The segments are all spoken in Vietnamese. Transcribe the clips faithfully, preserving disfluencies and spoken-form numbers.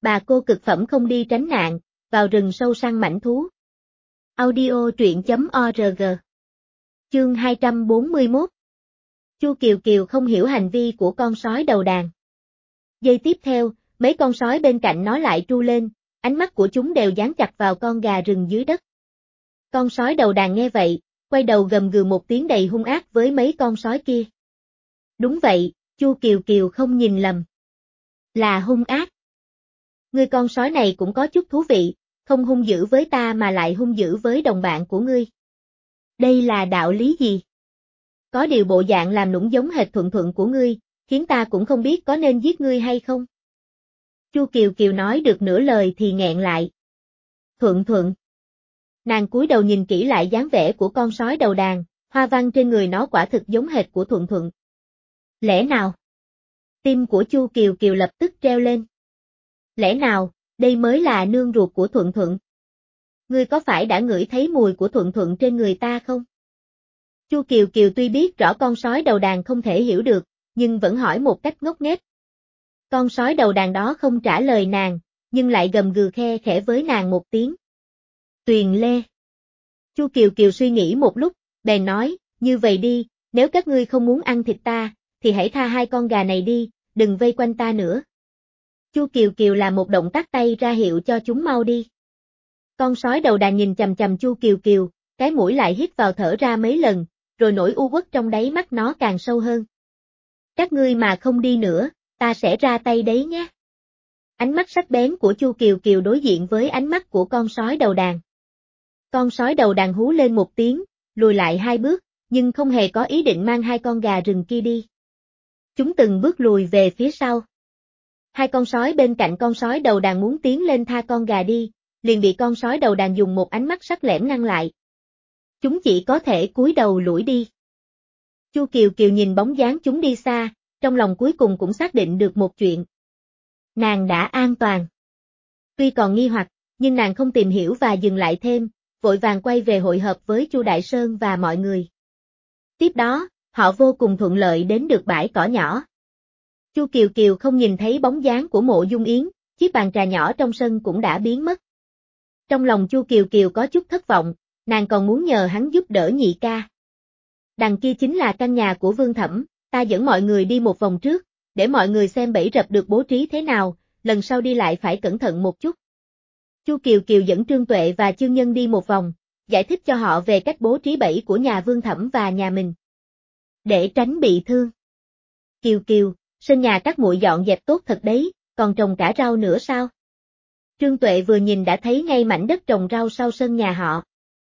Bà cô cực phẩm không đi tránh nạn, vào rừng sâu săn mãnh thú. Audio truyện chấm org. Chương hai trăm bốn mươi mốt. Chu Kiều Kiều không hiểu hành vi của con sói đầu đàn. Giây tiếp theo, mấy con sói bên cạnh nó lại tru lên, ánh mắt của chúng đều dán chặt vào con gà rừng dưới đất. Con sói đầu đàn nghe vậy, quay đầu gầm gừ một tiếng đầy hung ác với mấy con sói kia. Đúng vậy, Chu Kiều Kiều không nhìn lầm. Là hung ác. Ngươi con sói này cũng có chút thú vị, không hung dữ với ta mà lại hung dữ với đồng bạn của ngươi. Đây là đạo lý gì? Có điều bộ dạng làm nũng giống hệt Thuận Thuận của ngươi, khiến ta cũng không biết có nên giết ngươi hay không. Chu Kiều Kiều nói được nửa lời thì nghẹn lại. Thuận Thuận. Nàng cúi đầu nhìn kỹ lại dáng vẻ của con sói đầu đàn, hoa văn trên người nó quả thực giống hệt của Thuận Thuận. Lẽ nào? Tim của Chu Kiều Kiều lập tức treo lên. Lẽ nào, đây mới là nương ruột của Thuận Thuận? Ngươi có phải đã ngửi thấy mùi của Thuận Thuận trên người ta không? Chu Kiều Kiều tuy biết rõ con sói đầu đàn không thể hiểu được, nhưng vẫn hỏi một cách ngốc nghếch. Con sói đầu đàn đó không trả lời nàng, nhưng lại gầm gừ khe khẽ với nàng một tiếng. Tuyền Lê. Chu Kiều Kiều suy nghĩ một lúc, bèn nói, như vậy đi, nếu các ngươi không muốn ăn thịt ta, thì hãy tha hai con gà này đi, đừng vây quanh ta nữa. Chu Kiều Kiều làm một động tác tay ra hiệu cho chúng mau đi. Con sói đầu đàn nhìn chằm chằm Chu Kiều Kiều, cái mũi lại hít vào thở ra mấy lần, rồi nỗi u uất trong đáy mắt nó càng sâu hơn. Các ngươi mà không đi nữa, ta sẽ ra tay đấy nhé. Ánh mắt sắc bén của Chu Kiều Kiều đối diện với ánh mắt của con sói đầu đàn. Con sói đầu đàn hú lên một tiếng, lùi lại hai bước, nhưng không hề có ý định mang hai con gà rừng kia đi. Chúng từng bước lùi về phía sau. Hai con sói bên cạnh con sói đầu đàn muốn tiến lên tha con gà đi, liền bị con sói đầu đàn dùng một ánh mắt sắc lẻm ngăn lại. Chúng chỉ có thể cúi đầu lủi đi. Chu Kiều Kiều nhìn bóng dáng chúng đi xa, trong lòng cuối cùng cũng xác định được một chuyện. Nàng đã an toàn. Tuy còn nghi hoặc, nhưng nàng không tìm hiểu và dừng lại thêm, vội vàng quay về hội hợp với Chu Đại Sơn và mọi người. Tiếp đó, họ vô cùng thuận lợi đến được bãi cỏ nhỏ. Chu Kiều Kiều không nhìn thấy bóng dáng của Mộ Dung Yến, chiếc bàn trà nhỏ trong sân cũng đã biến mất. Trong lòng Chu Kiều Kiều có chút thất vọng, nàng còn muốn nhờ hắn giúp đỡ nhị ca. Đằng kia chính là căn nhà của Vương Thẩm, ta dẫn mọi người đi một vòng trước, để mọi người xem bẫy rập được bố trí thế nào, lần sau đi lại phải cẩn thận một chút. Chu Kiều Kiều dẫn Trương Tuệ và Chương Nhân đi một vòng, giải thích cho họ về cách bố trí bẫy của nhà Vương Thẩm và nhà mình. Để tránh bị thương. Kiều Kiều, sân nhà các muội dọn dẹp tốt thật đấy, còn trồng cả rau nữa sao? Trương Tuệ vừa nhìn đã thấy ngay mảnh đất trồng rau sau sân nhà họ.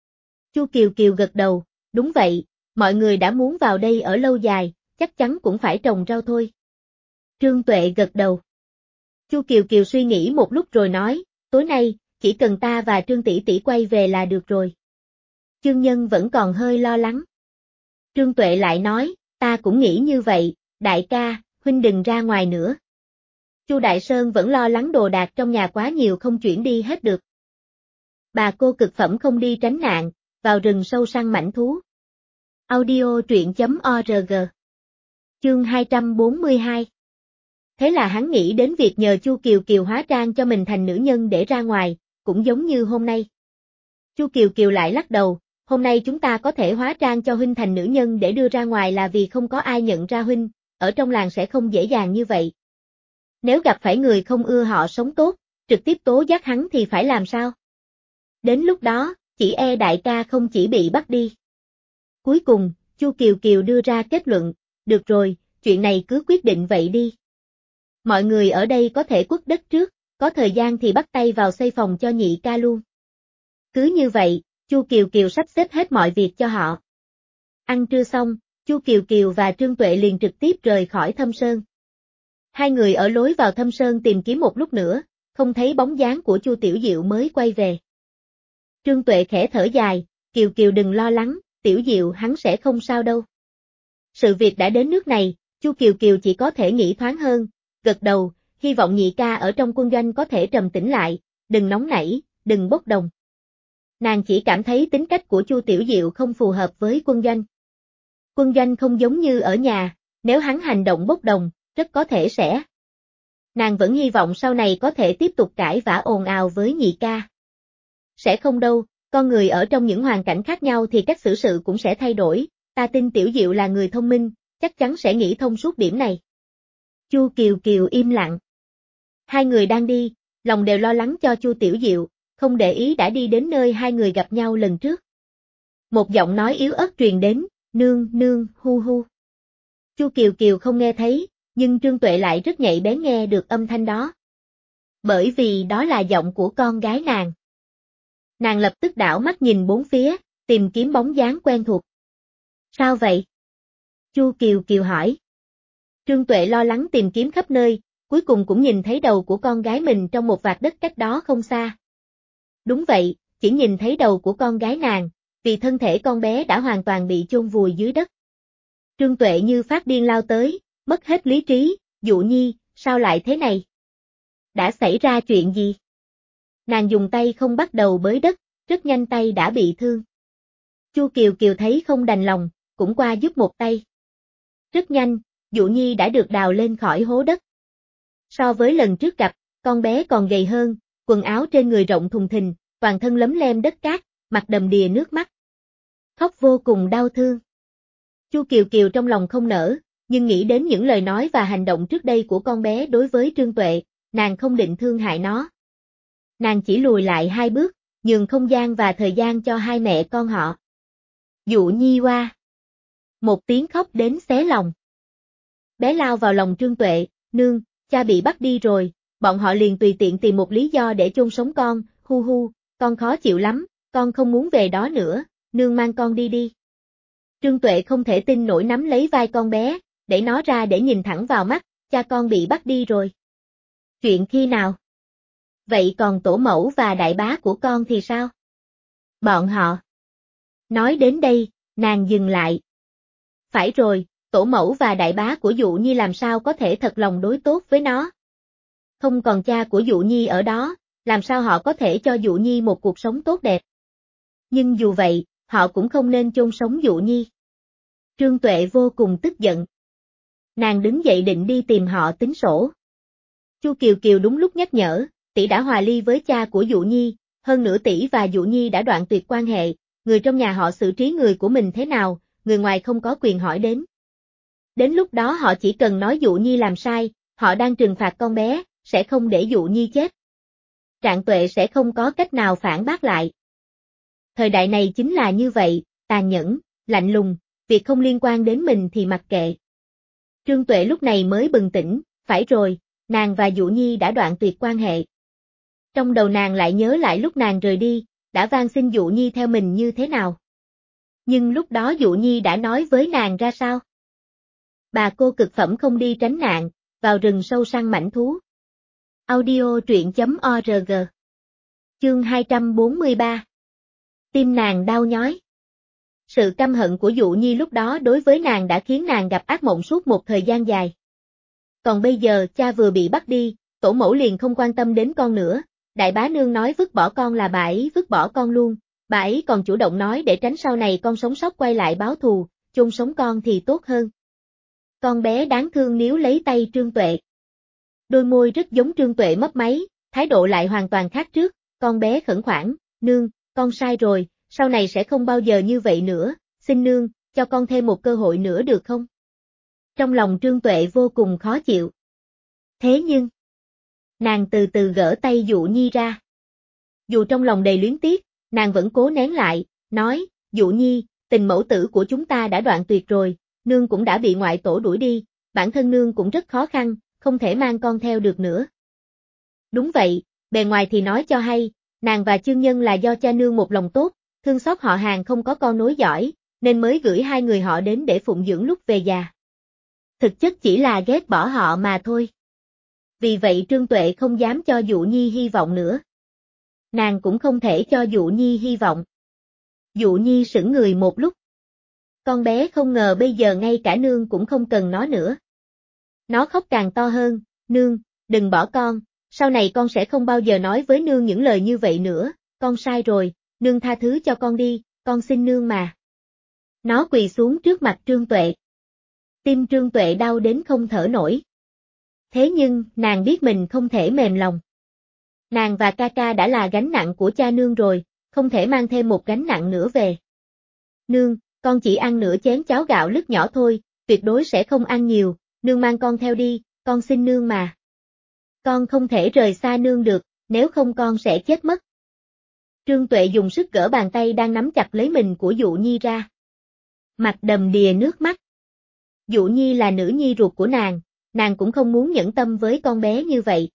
Chu Kiều Kiều gật đầu, đúng vậy, mọi người đã muốn vào đây ở lâu dài, chắc chắn cũng phải trồng rau thôi. Trương Tuệ gật đầu. Chu Kiều Kiều suy nghĩ một lúc rồi nói, tối nay, chỉ cần ta và Trương tỷ tỷ quay về là được rồi. Chương Nhân vẫn còn hơi lo lắng. Trương Tuệ lại nói, ta cũng nghĩ như vậy, đại ca, huynh đừng ra ngoài nữa. Chu Đại Sơn vẫn lo lắng đồ đạc trong nhà quá nhiều không chuyển đi hết được. Bà cô cực phẩm không đi tránh nạn, vào rừng sâu săn mãnh thú. Audio truyện chấm org. Chương hai trăm bốn mươi hai. Thế là hắn nghĩ đến việc nhờ Chu Kiều Kiều hóa trang cho mình thành nữ nhân để ra ngoài, cũng giống như hôm nay. Chu Kiều Kiều lại lắc đầu, hôm nay chúng ta có thể hóa trang cho huynh thành nữ nhân để đưa ra ngoài là vì không có ai nhận ra huynh, ở trong làng sẽ không dễ dàng như vậy. Nếu gặp phải người không ưa họ sống tốt, trực tiếp tố giác hắn thì phải làm sao? Đến lúc đó, chỉ e đại ca không chỉ bị bắt đi. Cuối cùng, Chu Kiều Kiều đưa ra kết luận, được rồi, chuyện này cứ quyết định vậy đi. Mọi người ở đây có thể quất đất trước, có thời gian thì bắt tay vào xây phòng cho nhị ca luôn. Cứ như vậy, Chu Kiều Kiều sắp xếp hết mọi việc cho họ. Ăn trưa xong, Chu Kiều Kiều và Trương Tuệ liền trực tiếp rời khỏi Thâm Sơn. Hai người ở lối vào Thâm Sơn tìm kiếm một lúc nữa, không thấy bóng dáng của Chu Tiểu Diệu mới quay về. Trương Tuệ khẽ thở dài, Kiều Kiều đừng lo lắng, Tiểu Diệu hắn sẽ không sao đâu. Sự việc đã đến nước này, Chu Kiều Kiều chỉ có thể nghĩ thoáng hơn, gật đầu, hy vọng nhị ca ở trong quân doanh có thể trầm tĩnh lại, đừng nóng nảy, đừng bốc đồng. Nàng chỉ cảm thấy tính cách của Chu Tiểu Diệu không phù hợp với quân doanh. Quân doanh không giống như ở nhà, nếu hắn hành động bốc đồng, rất có thể sẽ Nàng vẫn hy vọng sau này có thể tiếp tục cãi vã ồn ào với nhị ca. Sẽ không đâu, con người ở trong những hoàn cảnh khác nhau thì cách xử sự cũng sẽ thay đổi, ta tin Tiểu Diệu là người thông minh, chắc chắn sẽ nghĩ thông suốt điểm này. Chu Kiều Kiều im lặng. Hai người đang đi, lòng đều lo lắng cho Chu Tiểu Diệu, không để ý đã đi đến nơi hai người gặp nhau lần trước. Một giọng nói yếu ớt truyền đến, nương, nương, hu hu. Chu Kiều Kiều không nghe thấy, nhưng Trương Tuệ lại rất nhạy bén nghe được âm thanh đó. Bởi vì đó là giọng của con gái nàng. Nàng lập tức đảo mắt nhìn bốn phía, tìm kiếm bóng dáng quen thuộc. Sao vậy? Chu Kiều Kiều hỏi. Trương Tuệ lo lắng tìm kiếm khắp nơi, cuối cùng cũng nhìn thấy đầu của con gái mình trong một vạt đất cách đó không xa. Đúng vậy, chỉ nhìn thấy đầu của con gái nàng, vì thân thể con bé đã hoàn toàn bị chôn vùi dưới đất. Trương Tuệ như phát điên lao tới, mất hết lý trí, Dụ Nhi, sao lại thế này? Đã xảy ra chuyện gì? Nàng dùng tay không bắt đầu bới đất, rất nhanh tay đã bị thương. Chu Kiều Kiều thấy không đành lòng, cũng qua giúp một tay. Rất nhanh, Dụ Nhi đã được đào lên khỏi hố đất. So với lần trước gặp, con bé còn gầy hơn, quần áo trên người rộng thùng thình, toàn thân lấm lem đất cát, mặt đầm đìa nước mắt. Khóc vô cùng đau thương. Chu Kiều Kiều trong lòng không nỡ, nhưng nghĩ đến những lời nói và hành động trước đây của con bé đối với Trương Tuệ, nàng không định thương hại nó. Nàng chỉ lùi lại hai bước, nhường không gian và thời gian cho hai mẹ con họ. Dụ Nhi qua. Một tiếng khóc đến xé lòng. Bé lao vào lòng Trương Tuệ, nương, cha bị bắt đi rồi, bọn họ liền tùy tiện tìm một lý do để chôn sống con, hu hu, con khó chịu lắm, con không muốn về đó nữa, nương mang con đi đi. Trương Tuệ không thể tin nổi nắm lấy vai con bé, đẩy nó ra để nhìn thẳng vào mắt, cha con bị bắt đi rồi. Chuyện khi nào? Vậy còn tổ mẫu và đại bá của con thì sao? Bọn họ. Nói đến đây, nàng dừng lại. Phải rồi, tổ mẫu và đại bá của Dụ Nhi làm sao có thể thật lòng đối tốt với nó? Không còn cha của Dụ Nhi ở đó, làm sao họ có thể cho Dụ Nhi một cuộc sống tốt đẹp? Nhưng dù vậy, họ cũng không nên chôn sống Dụ Nhi. Trương Tuệ vô cùng tức giận. Nàng đứng dậy định đi tìm họ tính sổ. Chu Kiều Kiều đúng lúc nhắc nhở, tỷ đã hòa ly với cha của Dụ Nhi, hơn nữa tỷ và Dụ Nhi đã đoạn tuyệt quan hệ, người trong nhà họ xử trí người của mình thế nào, người ngoài không có quyền hỏi đến. Đến lúc đó họ chỉ cần nói Dụ Nhi làm sai, họ đang trừng phạt con bé, sẽ không để Dụ Nhi chết. Trạng Tuệ sẽ không có cách nào phản bác lại. Thời đại này chính là như vậy, tàn nhẫn, lạnh lùng, việc không liên quan đến mình thì mặc kệ. Trương Tuệ lúc này mới bừng tỉnh, phải rồi, nàng và Dụ Nhi đã đoạn tuyệt quan hệ. Trong đầu nàng lại nhớ lại lúc nàng rời đi, đã van xin Dụ Nhi theo mình như thế nào. Nhưng lúc đó Dụ Nhi đã nói với nàng ra sao? Bà cô cực phẩm không đi tránh nạn, vào rừng sâu săn mãnh thú. Audio truyện chấm org. Chương hai trăm bốn mươi ba. Tim nàng đau nhói. Sự căm hận của Dụ Nhi lúc đó đối với nàng đã khiến nàng gặp ác mộng suốt một thời gian dài. Còn bây giờ cha vừa bị bắt đi, tổ mẫu liền không quan tâm đến con nữa, đại bá nương nói vứt bỏ con là bà ấy vứt bỏ con luôn, bà ấy còn chủ động nói để tránh sau này con sống sót quay lại báo thù, chôn sống con thì tốt hơn. Con bé đáng thương níu lấy tay Trương Tuệ. Đôi môi rất giống Trương Tuệ mấp máy, thái độ lại hoàn toàn khác trước, con bé khẩn khoản, nương, con sai rồi, sau này sẽ không bao giờ như vậy nữa, xin nương, cho con thêm một cơ hội nữa được không? Trong lòng Trương Tuệ vô cùng khó chịu. Thế nhưng, nàng từ từ gỡ tay Dụ Nhi ra. Dù trong lòng đầy luyến tiếc, nàng vẫn cố nén lại, nói, Dụ Nhi, tình mẫu tử của chúng ta đã đoạn tuyệt rồi, nương cũng đã bị ngoại tổ đuổi đi, bản thân nương cũng rất khó khăn, không thể mang con theo được nữa. Đúng vậy, bề ngoài thì nói cho hay, nàng và Chương Nhân là do cha nương một lòng tốt, thương xót họ hàng không có con nối dõi, nên mới gửi hai người họ đến để phụng dưỡng lúc về già. Thực chất chỉ là ghét bỏ họ mà thôi. Vì vậy Trương Tuệ không dám cho Dụ Nhi hy vọng nữa. Nàng cũng không thể cho Dụ Nhi hy vọng. Dụ Nhi sững người một lúc. Con bé không ngờ bây giờ ngay cả nương cũng không cần nó nữa. Nó khóc càng to hơn, nương, đừng bỏ con, sau này con sẽ không bao giờ nói với nương những lời như vậy nữa, con sai rồi, nương tha thứ cho con đi, con xin nương mà. Nó quỳ xuống trước mặt Trương Tuệ. Tim Trương Tuệ đau đến không thở nổi. Thế nhưng, nàng biết mình không thể mềm lòng. Nàng và ca ca đã là gánh nặng của cha nương rồi, không thể mang thêm một gánh nặng nữa về. Nương, con chỉ ăn nửa chén cháo gạo lứt nhỏ thôi, tuyệt đối sẽ không ăn nhiều, nương mang con theo đi, con xin nương mà. Con không thể rời xa nương được, nếu không con sẽ chết mất. Trương Tuệ dùng sức gỡ bàn tay đang nắm chặt lấy mình của Dụ Nhi ra. Mặt đầm đìa nước mắt. Dụ Nhi là nữ nhi ruột của nàng, nàng cũng không muốn nhẫn tâm với con bé như vậy.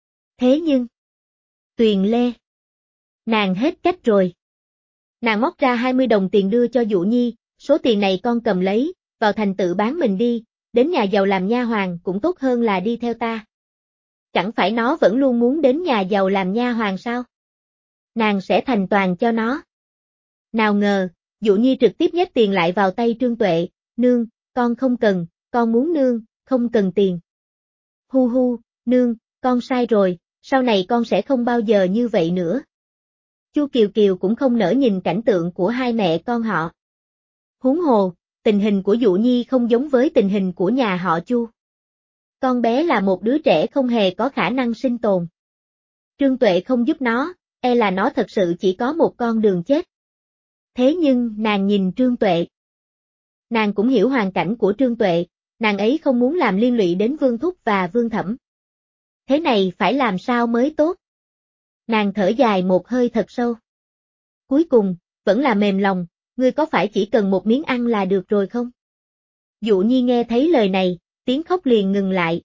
Thế nhưng... Tuyền Lê. Nàng hết cách rồi. Nàng móc ra hai mươi đồng tiền đưa cho Dụ Nhi, số tiền này con cầm lấy, vào thành tự bán mình đi, đến nhà giàu làm nha hoàn cũng tốt hơn là đi theo ta. Chẳng phải nó vẫn luôn muốn đến nhà giàu làm nha hoàn sao? Nàng sẽ thành toàn cho nó. Nào ngờ, Dụ Nhi trực tiếp nhét tiền lại vào tay Trương Tuệ, nương, con không cần, con muốn nương, không cần tiền. Hu hu, nương, con sai rồi, sau này con sẽ không bao giờ như vậy nữa. Chu Kiều Kiều cũng không nỡ nhìn cảnh tượng của hai mẹ con họ. Huống hồ, tình hình của Dụ Nhi không giống với tình hình của nhà họ Chu. Con bé là một đứa trẻ không hề có khả năng sinh tồn. Trương Tuệ không giúp nó, e là nó thật sự chỉ có một con đường chết. Thế nhưng nàng nhìn Trương Tuệ. Nàng cũng hiểu hoàn cảnh của Trương Tuệ, nàng ấy không muốn làm liên lụy đến Vương Thúc và Vương Thẩm. Thế này phải làm sao mới tốt? Nàng thở dài một hơi thật sâu. Cuối cùng, vẫn là mềm lòng, ngươi có phải chỉ cần một miếng ăn là được rồi không? Dụ Nhi nghe thấy lời này, tiếng khóc liền ngừng lại.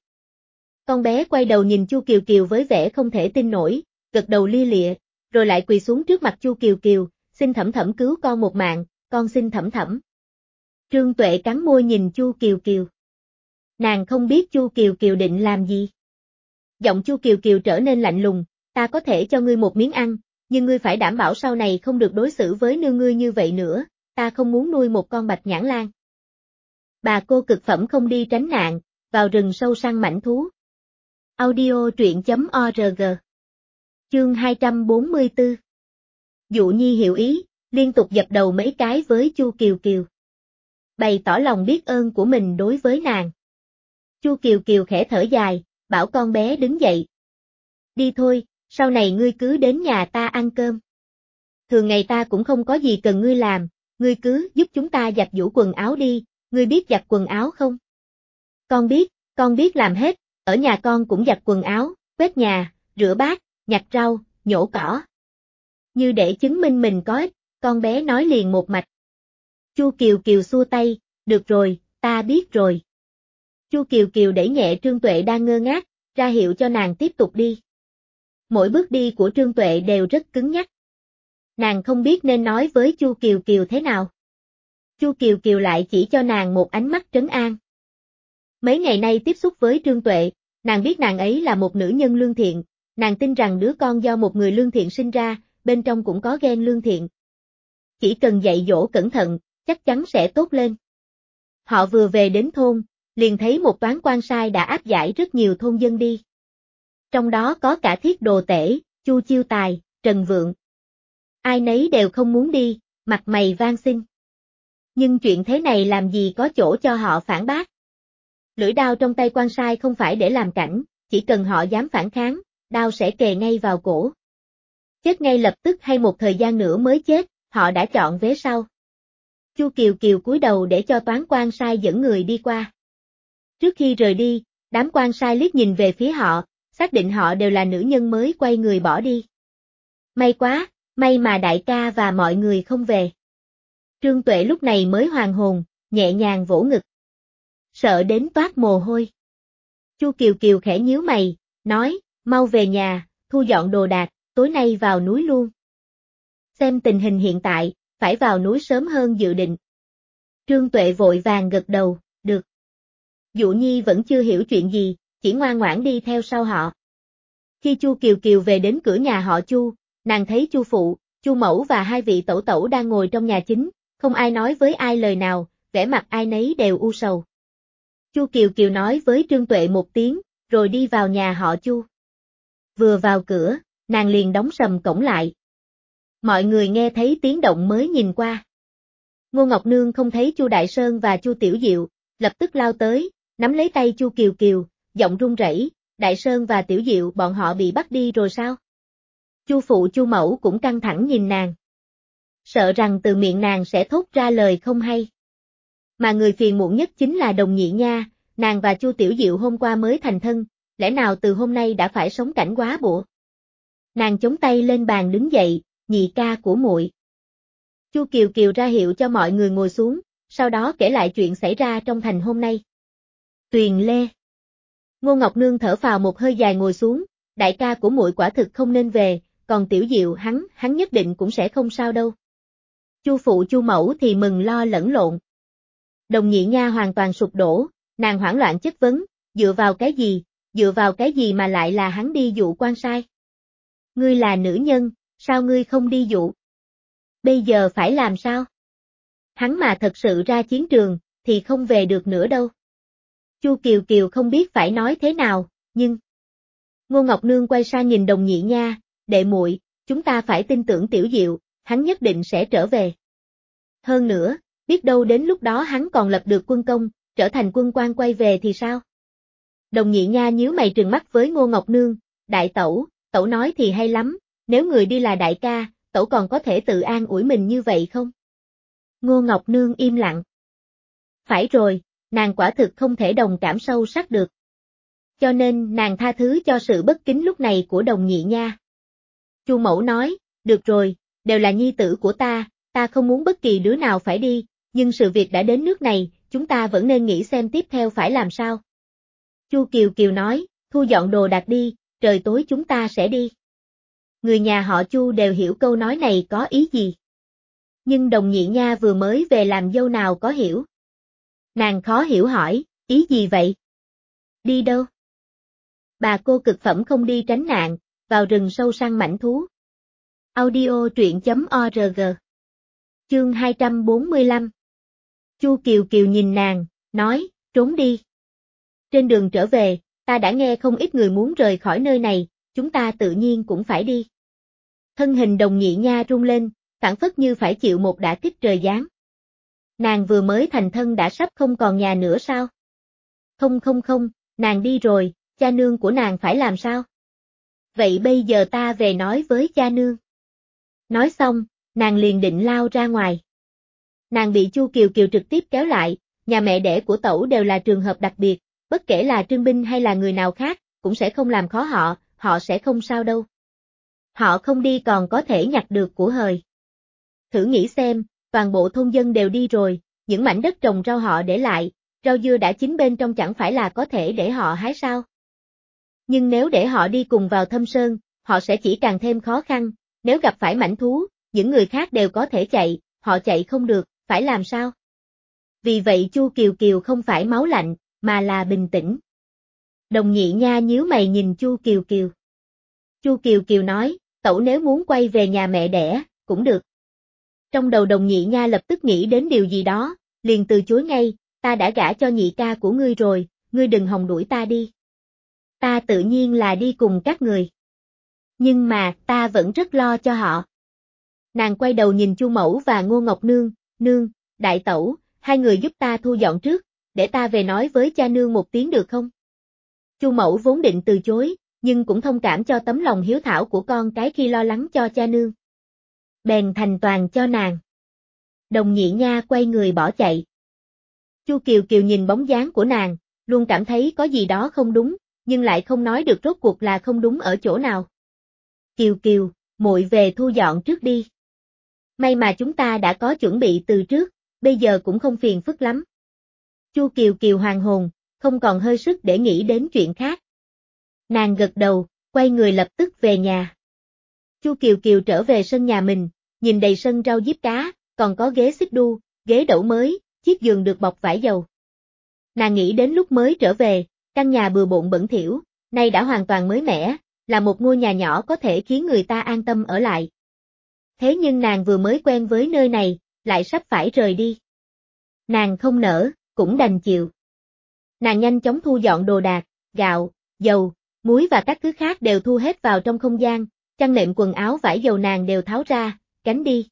Con bé quay đầu nhìn Chu Kiều Kiều với vẻ không thể tin nổi, gật đầu lia lịa, rồi lại quỳ xuống trước mặt Chu Kiều Kiều, xin Thẩm Thẩm cứu con một mạng, con xin Thẩm Thẩm. Trương Tuệ cắn môi nhìn Chu Kiều Kiều. Nàng không biết Chu Kiều Kiều định làm gì. Giọng Chu Kiều Kiều trở nên lạnh lùng, ta có thể cho ngươi một miếng ăn, nhưng ngươi phải đảm bảo sau này không được đối xử với nương ngươi như vậy nữa, ta không muốn nuôi một con bạch nhãn lan. Bà cô cực phẩm không đi tránh nạn, vào rừng sâu săn mãnh thú. Audio truyện chấm org. Chương hai trăm bốn mươi tư. Dụ Nhi hiểu ý, liên tục dập đầu mấy cái với Chu Kiều Kiều. Bày tỏ lòng biết ơn của mình đối với nàng. Chu Kiều Kiều khẽ thở dài, bảo con bé đứng dậy. Đi thôi, sau này ngươi cứ đến nhà ta ăn cơm. Thường ngày ta cũng không có gì cần ngươi làm, ngươi cứ giúp chúng ta giặt giũ quần áo đi, ngươi biết giặt quần áo không? Con biết, con biết làm hết, ở nhà con cũng giặt quần áo, quét nhà, rửa bát, nhặt rau, nhổ cỏ. Như để chứng minh mình có ích, con bé nói liền một mạch. Chu Kiều Kiều xua tay, được rồi, ta biết rồi. Chu Kiều Kiều đẩy nhẹ Trương Tuệ đang ngơ ngác, ra hiệu cho nàng tiếp tục đi. Mỗi bước đi của Trương Tuệ đều rất cứng nhắc. Nàng không biết nên nói với Chu Kiều Kiều thế nào. Chu Kiều Kiều lại chỉ cho nàng một ánh mắt trấn an. Mấy ngày nay tiếp xúc với Trương Tuệ, nàng biết nàng ấy là một nữ nhân lương thiện, nàng tin rằng đứa con do một người lương thiện sinh ra, bên trong cũng có gen lương thiện. Chỉ cần dạy dỗ cẩn thận, chắc chắn sẽ tốt lên. Họ vừa về đến thôn, liền thấy một toán quan sai đã áp giải rất nhiều thôn dân đi. Trong đó có cả Thiết Đồ Tể, Chu Chiêu Tài, Trần Vượng. Ai nấy đều không muốn đi, mặt mày van xin. Nhưng chuyện thế này làm gì có chỗ cho họ phản bác. Lưỡi đao trong tay quan sai không phải để làm cảnh, chỉ cần họ dám phản kháng, đao sẽ kề ngay vào cổ. Chết ngay lập tức hay một thời gian nữa mới chết, họ đã chọn vế sau. Chu Kiều Kiều cúi đầu để cho toán quan sai dẫn người đi qua. Trước khi rời đi, đám quan sai liếc nhìn về phía họ, xác định họ đều là nữ nhân mới quay người bỏ đi. May quá, may mà đại ca và mọi người không về. Trương Tuệ lúc này mới hoàn hồn, nhẹ nhàng vỗ ngực. Sợ đến toát mồ hôi. Chu Kiều Kiều khẽ nhíu mày, nói, mau về nhà, thu dọn đồ đạc, tối nay vào núi luôn. Xem tình hình hiện tại, phải vào núi sớm hơn dự định. Trương Tuệ vội vàng gật đầu, được. Dụ Nhi vẫn chưa hiểu chuyện gì, chỉ ngoan ngoãn đi theo sau họ. Khi Chu Kiều Kiều về đến cửa nhà họ Chu, nàng thấy Chu phụ, Chu mẫu và hai vị tẩu tẩu đang ngồi trong nhà chính, không ai nói với ai lời nào, vẻ mặt ai nấy đều u sầu. Chu Kiều Kiều nói với Trương Tuệ một tiếng, rồi đi vào nhà họ Chu. Vừa vào cửa, nàng liền đóng sầm cổng lại. Mọi người nghe thấy tiếng động mới nhìn qua. Ngô Ngọc Nương không thấy Chu Đại Sơn và Chu Tiểu Diệu, lập tức lao tới, nắm lấy tay Chu Kiều Kiều, giọng run rẩy, Đại Sơn và Tiểu Diệu bọn họ bị bắt đi rồi sao? Chu phụ Chu mẫu cũng căng thẳng nhìn nàng. Sợ rằng từ miệng nàng sẽ thốt ra lời không hay. Mà người phiền muộn nhất chính là Đồng Nhị Nha, nàng và Chu Tiểu Diệu hôm qua mới thành thân, lẽ nào từ hôm nay đã phải sống cảnh quá bụa. Nàng chống tay lên bàn đứng dậy, nhị ca của muội. Chu Kiều Kiều ra hiệu cho mọi người ngồi xuống, sau đó kể lại chuyện xảy ra trong thành hôm nay. Tuyền Lê. Ngô Ngọc Nương thở phào một hơi dài ngồi xuống, đại ca của muội quả thực không nên về, còn Tiểu Diệu hắn, hắn nhất định cũng sẽ không sao đâu. Chu phụ Chu mẫu thì mừng lo lẫn lộn. Đồng Nhị Nha hoàn toàn sụp đổ, nàng hoảng loạn chất vấn, dựa vào cái gì, dựa vào cái gì mà lại là hắn đi dụ quan sai? Ngươi là nữ nhân, sao ngươi không đi dụ? Bây giờ phải làm sao? Hắn mà thật sự ra chiến trường, thì không về được nữa đâu. Chu Kiều Kiều không biết phải nói thế nào, nhưng... Ngô Ngọc Nương quay sang nhìn Đồng Nhị Nha, đệ muội, chúng ta phải tin tưởng Tiểu Diệu, hắn nhất định sẽ trở về. Hơn nữa, biết đâu đến lúc đó hắn còn lập được quân công, trở thành quân quan quay về thì sao? Đồng Nhị Nha nhíu mày trừng mắt với Ngô Ngọc Nương, đại tẩu, tẩu nói thì hay lắm, nếu người đi là đại ca, tẩu còn có thể tự an ủi mình như vậy không? Ngô Ngọc Nương im lặng. Phải rồi, nàng quả thực không thể đồng cảm sâu sắc được. Cho nên nàng tha thứ cho sự bất kính lúc này của Đồng Nhị Nha. Chu mẫu nói, được rồi, đều là nhi tử của ta, ta không muốn bất kỳ đứa nào phải đi, nhưng sự việc đã đến nước này, chúng ta vẫn nên nghĩ xem tiếp theo phải làm sao. Chu Kiều Kiều nói, thu dọn đồ đạc đi, trời tối chúng ta sẽ đi. Người nhà họ Chu đều hiểu câu nói này có ý gì. Nhưng Đồng Nhị Nha vừa mới về làm dâu nào có hiểu. Nàng khó hiểu hỏi, ý gì vậy? Đi đâu? Bà cô cực phẩm không đi tránh nạn, vào rừng sâu săn mãnh thú. Audio truyện chấm org. Chương hai trăm bốn mươi lăm. Chu Kiều Kiều nhìn nàng, nói, trốn đi. Trên đường trở về, ta đã nghe không ít người muốn rời khỏi nơi này, chúng ta tự nhiên cũng phải đi. Thân hình Đồng Nhị Nha rung lên, phảng phất như phải chịu một đả kích trời giáng. Nàng vừa mới thành thân đã sắp không còn nhà nữa sao? Không không không, nàng đi rồi, cha nương của nàng phải làm sao? Vậy bây giờ ta về nói với cha nương. Nói xong, nàng liền định lao ra ngoài. Nàng bị Chu Kiều Kiều trực tiếp kéo lại, nhà mẹ đẻ của tẩu đều là trường hợp đặc biệt, bất kể là Trương Binh hay là người nào khác, cũng sẽ không làm khó họ, họ sẽ không sao đâu. Họ không đi còn có thể nhặt được của hời. Thử nghĩ xem, toàn bộ thôn dân đều đi rồi, những mảnh đất trồng rau họ để lại, rau dưa đã chín bên trong chẳng phải là có thể để họ hái sao? Nhưng nếu để họ đi cùng vào Thâm Sơn, họ sẽ chỉ càng thêm khó khăn, nếu gặp phải mãnh thú, những người khác đều có thể chạy, họ chạy không được, phải làm sao? Vì vậy Chu Kiều Kiều không phải máu lạnh, mà là bình tĩnh. Đồng Nhị Nha nhíu mày nhìn Chu Kiều Kiều. Chu Kiều Kiều nói, tẩu nếu muốn quay về nhà mẹ đẻ, cũng được. Trong đầu Đồng Nhị Nha lập tức nghĩ đến điều gì đó, liền từ chối ngay, ta đã gả cho nhị ca của ngươi rồi, ngươi đừng hòng đuổi ta đi. Ta tự nhiên là đi cùng các người. Nhưng mà, ta vẫn rất lo cho họ. Nàng quay đầu nhìn Chu Mẫu và Ngô Ngọc Nương, nương, đại tẩu, hai người giúp ta thu dọn trước, để ta về nói với cha nương một tiếng được không? Chu Mẫu vốn định từ chối, nhưng cũng thông cảm cho tấm lòng hiếu thảo của con cái khi lo lắng cho cha nương. Bèn thành toàn cho nàng. Đồng Nhị Nha quay người bỏ chạy. Chu Kiều Kiều nhìn bóng dáng của nàng, luôn cảm thấy có gì đó không đúng, nhưng lại không nói được rốt cuộc là không đúng ở chỗ nào. Kiều Kiều, muội về thu dọn trước đi. May mà chúng ta đã có chuẩn bị từ trước, bây giờ cũng không phiền phức lắm. Chu Kiều Kiều hoàn hồn, không còn hơi sức để nghĩ đến chuyện khác. Nàng gật đầu, quay người lập tức về nhà. Chu Kiều Kiều trở về sân nhà mình, nhìn đầy sân rau diếp cá, còn có ghế xích đu, ghế đẩu mới, chiếc giường được bọc vải dầu. Nàng nghĩ đến lúc mới trở về, căn nhà bừa bộn bẩn thỉu, nay đã hoàn toàn mới mẻ, là một ngôi nhà nhỏ có thể khiến người ta an tâm ở lại. Thế nhưng nàng vừa mới quen với nơi này, lại sắp phải rời đi. Nàng không nỡ, cũng đành chịu. Nàng nhanh chóng thu dọn đồ đạc, gạo, dầu, muối và các thứ khác đều thu hết vào trong không gian, chăn nệm quần áo vải dầu nàng đều tháo ra, gánh đi.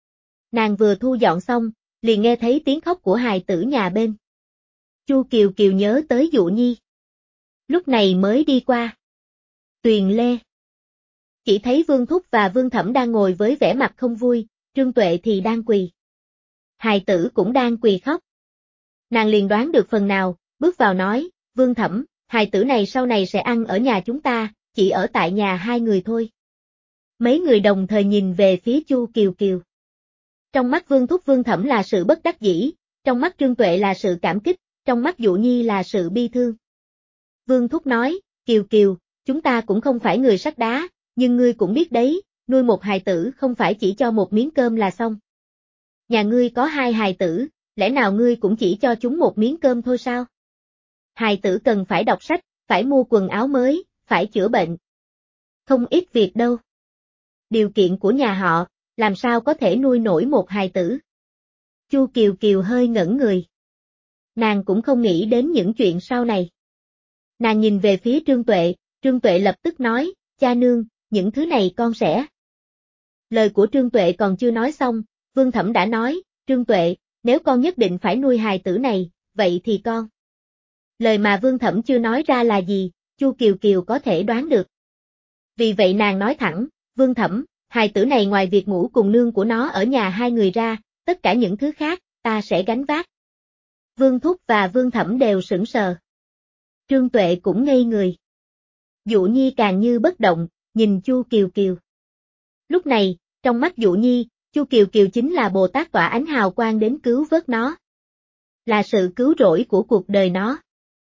Nàng vừa thu dọn xong, liền nghe thấy tiếng khóc của hài tử nhà bên. Chu Kiều Kiều nhớ tới Dụ Nhi. lúc này mới đi qua. Tuyền Lê. Chỉ thấy Vương Thúc và Vương Thẩm đang ngồi với vẻ mặt không vui, Trương Tuệ thì đang quỳ. Hài tử cũng đang quỳ khóc. Nàng liền đoán được phần nào, bước vào nói, Vương Thẩm, hài tử này sau này sẽ ăn ở nhà chúng ta, chỉ ở tại nhà hai người thôi. Mấy người đồng thời nhìn về phía Chu Kiều Kiều. Trong mắt Vương Thúc Vương Thẩm là sự bất đắc dĩ, trong mắt Trương Tuệ là sự cảm kích, trong mắt Dụ Nhi là sự bi thương. Vương Thúc nói, Kiều Kiều, chúng ta cũng không phải người sắt đá, nhưng ngươi cũng biết đấy, nuôi một hài tử không phải chỉ cho một miếng cơm là xong. Nhà ngươi có hai hài tử, lẽ nào ngươi cũng chỉ cho chúng một miếng cơm thôi sao? Hài tử cần phải đọc sách, phải mua quần áo mới, phải chữa bệnh. Không ít việc đâu. Điều kiện của nhà họ, làm sao có thể nuôi nổi một hài tử? Chu Kiều Kiều hơi ngẩn người. Nàng cũng không nghĩ đến những chuyện sau này. Nàng nhìn về phía Trương Tuệ, Trương Tuệ lập tức nói, cha nương, những thứ này con sẽ. Lời của Trương Tuệ còn chưa nói xong, Vương Thẩm đã nói, Trương Tuệ, nếu con nhất định phải nuôi hài tử này, vậy thì con. Lời mà Vương Thẩm chưa nói ra là gì, Chu Kiều Kiều có thể đoán được. Vì vậy nàng nói thẳng, Vương Thẩm, hài tử này ngoài việc ngủ cùng nương của nó ở nhà hai người ra, tất cả những thứ khác, ta sẽ gánh vác. Vương Thúc và Vương Thẩm đều sững sờ. Trương Tuệ cũng ngây người. Dụ Nhi càng như bất động, nhìn Chu Kiều Kiều. Lúc này, trong mắt Dụ Nhi, Chu Kiều Kiều chính là Bồ Tát tỏa ánh hào quang đến cứu vớt nó. Là sự cứu rỗi của cuộc đời nó.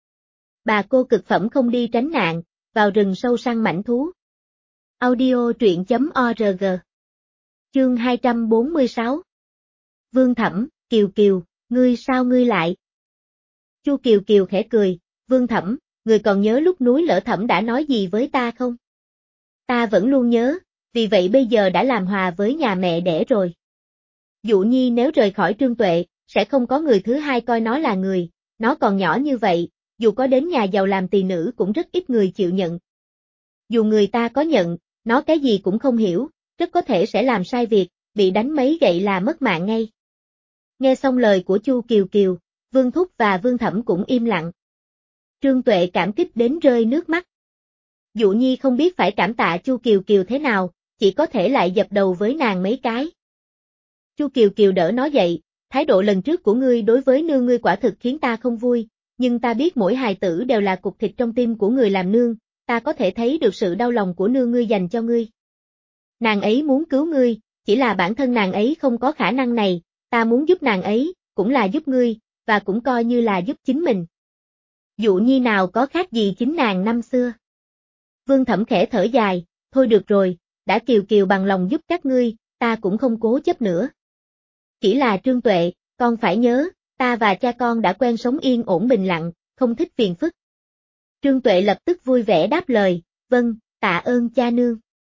Bà cô cực phẩm không đi tránh nạn, vào rừng sâu săn mãnh thú. Audio truyện chấm org. Chương hai trăm bốn mươi sáu. Vương Thẩm, Kiều Kiều, ngươi sao ngươi lại? Chu Kiều Kiều khẽ cười, Vương Thẩm, ngươi còn nhớ lúc núi Lở Thẩm đã nói gì với ta không? Ta vẫn luôn nhớ, vì vậy bây giờ đã làm hòa với nhà mẹ đẻ rồi. Dụ Nhi nếu rời khỏi Trương Tuệ, sẽ không có người thứ hai coi nó là người, nó còn nhỏ như vậy, dù có đến nhà giàu làm tỳ nữ cũng rất ít người chịu nhận. Dù người ta có nhận, nó cái gì cũng không hiểu, rất có thể sẽ làm sai việc, bị đánh mấy gậy là mất mạng ngay. Nghe xong lời của Chu Kiều Kiều, Vương Thúc và Vương Thẩm cũng im lặng. Trương Tuệ cảm kích đến rơi nước mắt. Dụ Nhi không biết phải cảm tạ Chu Kiều Kiều thế nào, chỉ có thể lại dập đầu với nàng mấy cái. Chu Kiều Kiều đỡ nó dậy, thái độ lần trước của ngươi đối với nương ngươi quả thực khiến ta không vui, nhưng ta biết mỗi hài tử đều là cục thịt trong tim của người làm nương, ta có thể thấy được sự đau lòng của nương ngươi dành cho ngươi. Nàng ấy muốn cứu ngươi, chỉ là bản thân nàng ấy không có khả năng này, ta muốn giúp nàng ấy, cũng là giúp ngươi, và cũng coi như là giúp chính mình. Dụ Nhi nào có khác gì chính nàng năm xưa. Vương Thẩm khẽ thở dài, thôi được rồi, đã Kiều Kiều bằng lòng giúp các ngươi, ta cũng không cố chấp nữa. Chỉ là Trương Tuệ, con phải nhớ, ta và cha con đã quen sống yên ổn bình lặng, không thích phiền phức. Trương Tuệ lập tức vui vẻ đáp lời, vâng, tạ ơn cha nương.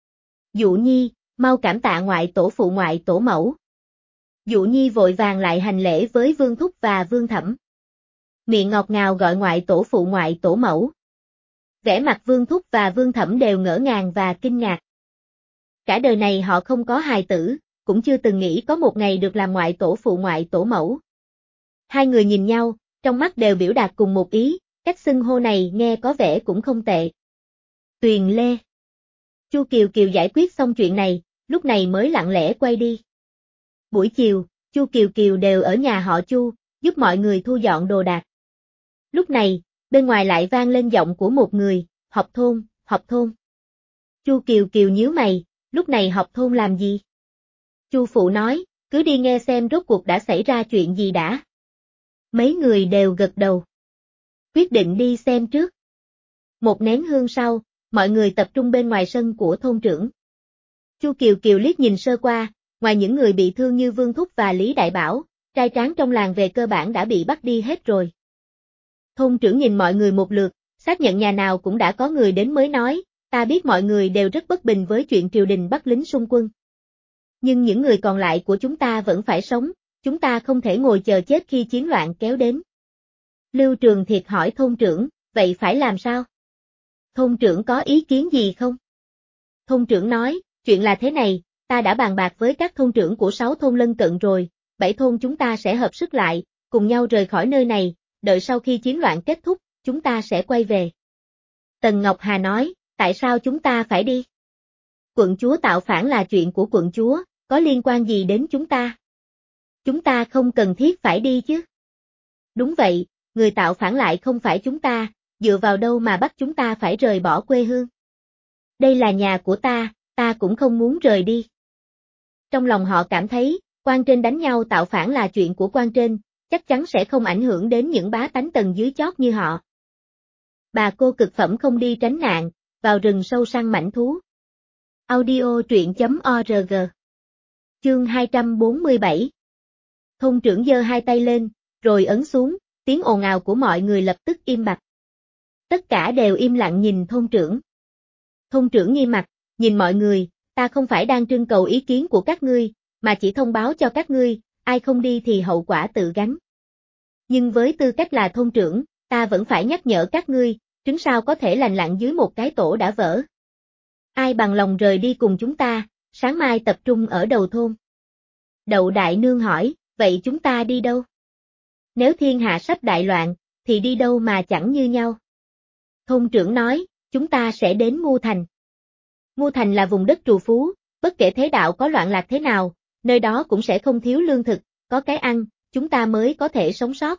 Dụ Nhi, mau cảm tạ ngoại tổ phụ ngoại tổ mẫu. Dụ Nhi vội vàng lại hành lễ với Vương Thúc và Vương Thẩm. Miệng ngọt ngào gọi ngoại tổ phụ ngoại tổ mẫu. Vẻ mặt Vương Thúc và Vương Thẩm đều ngỡ ngàng và kinh ngạc. Cả đời này họ không có hài tử, cũng chưa từng nghĩ có một ngày được làm ngoại tổ phụ ngoại tổ mẫu. Hai người nhìn nhau, trong mắt đều biểu đạt cùng một ý, cách xưng hô này nghe có vẻ cũng không tệ. Tuyền Lê. Chu Kiều Kiều giải quyết xong chuyện này, lúc này mới lặng lẽ quay đi. Buổi chiều, Chu Kiều Kiều đều ở nhà họ Chu, giúp mọi người thu dọn đồ đạc. Lúc này, bên ngoài lại vang lên giọng của một người, họp thôn, họp thôn. Chu Kiều Kiều nhíu mày, lúc này họp thôn làm gì? Chu phụ nói, cứ đi nghe xem rốt cuộc đã xảy ra chuyện gì đã. Mấy người đều gật đầu. Quyết định đi xem trước. Một nén hương sau, mọi người tập trung bên ngoài sân của thôn trưởng. Chu Kiều Kiều liếc nhìn sơ qua, ngoài những người bị thương như Vương Thúc và Lý Đại Bảo, trai tráng trong làng về cơ bản đã bị bắt đi hết rồi. Thôn trưởng nhìn mọi người một lượt, xác nhận nhà nào cũng đã có người đến mới nói, ta biết mọi người đều rất bất bình với chuyện triều đình bắt lính xung quân. Nhưng những người còn lại của chúng ta vẫn phải sống, chúng ta không thể ngồi chờ chết khi chiến loạn kéo đến. Lưu Trường Thiệt hỏi thôn trưởng, vậy phải làm sao? Thôn trưởng có ý kiến gì không? Thôn trưởng nói, chuyện là thế này, ta đã bàn bạc với các thôn trưởng của sáu thôn lân cận rồi, bảy thôn chúng ta sẽ hợp sức lại, cùng nhau rời khỏi nơi này, đợi sau khi chiến loạn kết thúc, chúng ta sẽ quay về. Tần Ngọc Hà nói, tại sao chúng ta phải đi? Quận chúa tạo phản là chuyện của quận chúa, có liên quan gì đến chúng ta? Chúng ta không cần thiết phải đi chứ. Đúng vậy, người tạo phản lại không phải chúng ta, dựa vào đâu mà bắt chúng ta phải rời bỏ quê hương? Đây là nhà của ta, ta cũng không muốn rời đi. Trong lòng họ cảm thấy, quan trên đánh nhau tạo phản là chuyện của quan trên, chắc chắn sẽ không ảnh hưởng đến những bá tánh tầng dưới chót như họ. Bà cô cực phẩm không đi tránh nạn, vào rừng sâu săn mãnh thú. Audio truyện chấm org. Chương hai trăm bốn mươi bảy. Thôn trưởng giơ hai tay lên, rồi ấn xuống, tiếng ồn ào của mọi người lập tức im bặt. Tất cả đều im lặng nhìn thôn trưởng. Thôn trưởng nghiêm mặt, nhìn mọi người, ta không phải đang trưng cầu ý kiến của các ngươi, mà chỉ thông báo cho các ngươi, ai không đi thì hậu quả tự gánh. Nhưng với tư cách là thôn trưởng, ta vẫn phải nhắc nhở các ngươi, trứng sao có thể lành lặn dưới một cái tổ đã vỡ. Ai bằng lòng rời đi cùng chúng ta, sáng mai tập trung ở đầu thôn. Đậu Đại Nương hỏi, vậy chúng ta đi đâu? Nếu thiên hạ sắp đại loạn, thì đi đâu mà chẳng như nhau. Thôn trưởng nói, chúng ta sẽ đến Ngu Thành. Ngu Thành là vùng đất trù phú, bất kể thế đạo có loạn lạc thế nào, nơi đó cũng sẽ không thiếu lương thực, có cái ăn, chúng ta mới có thể sống sót.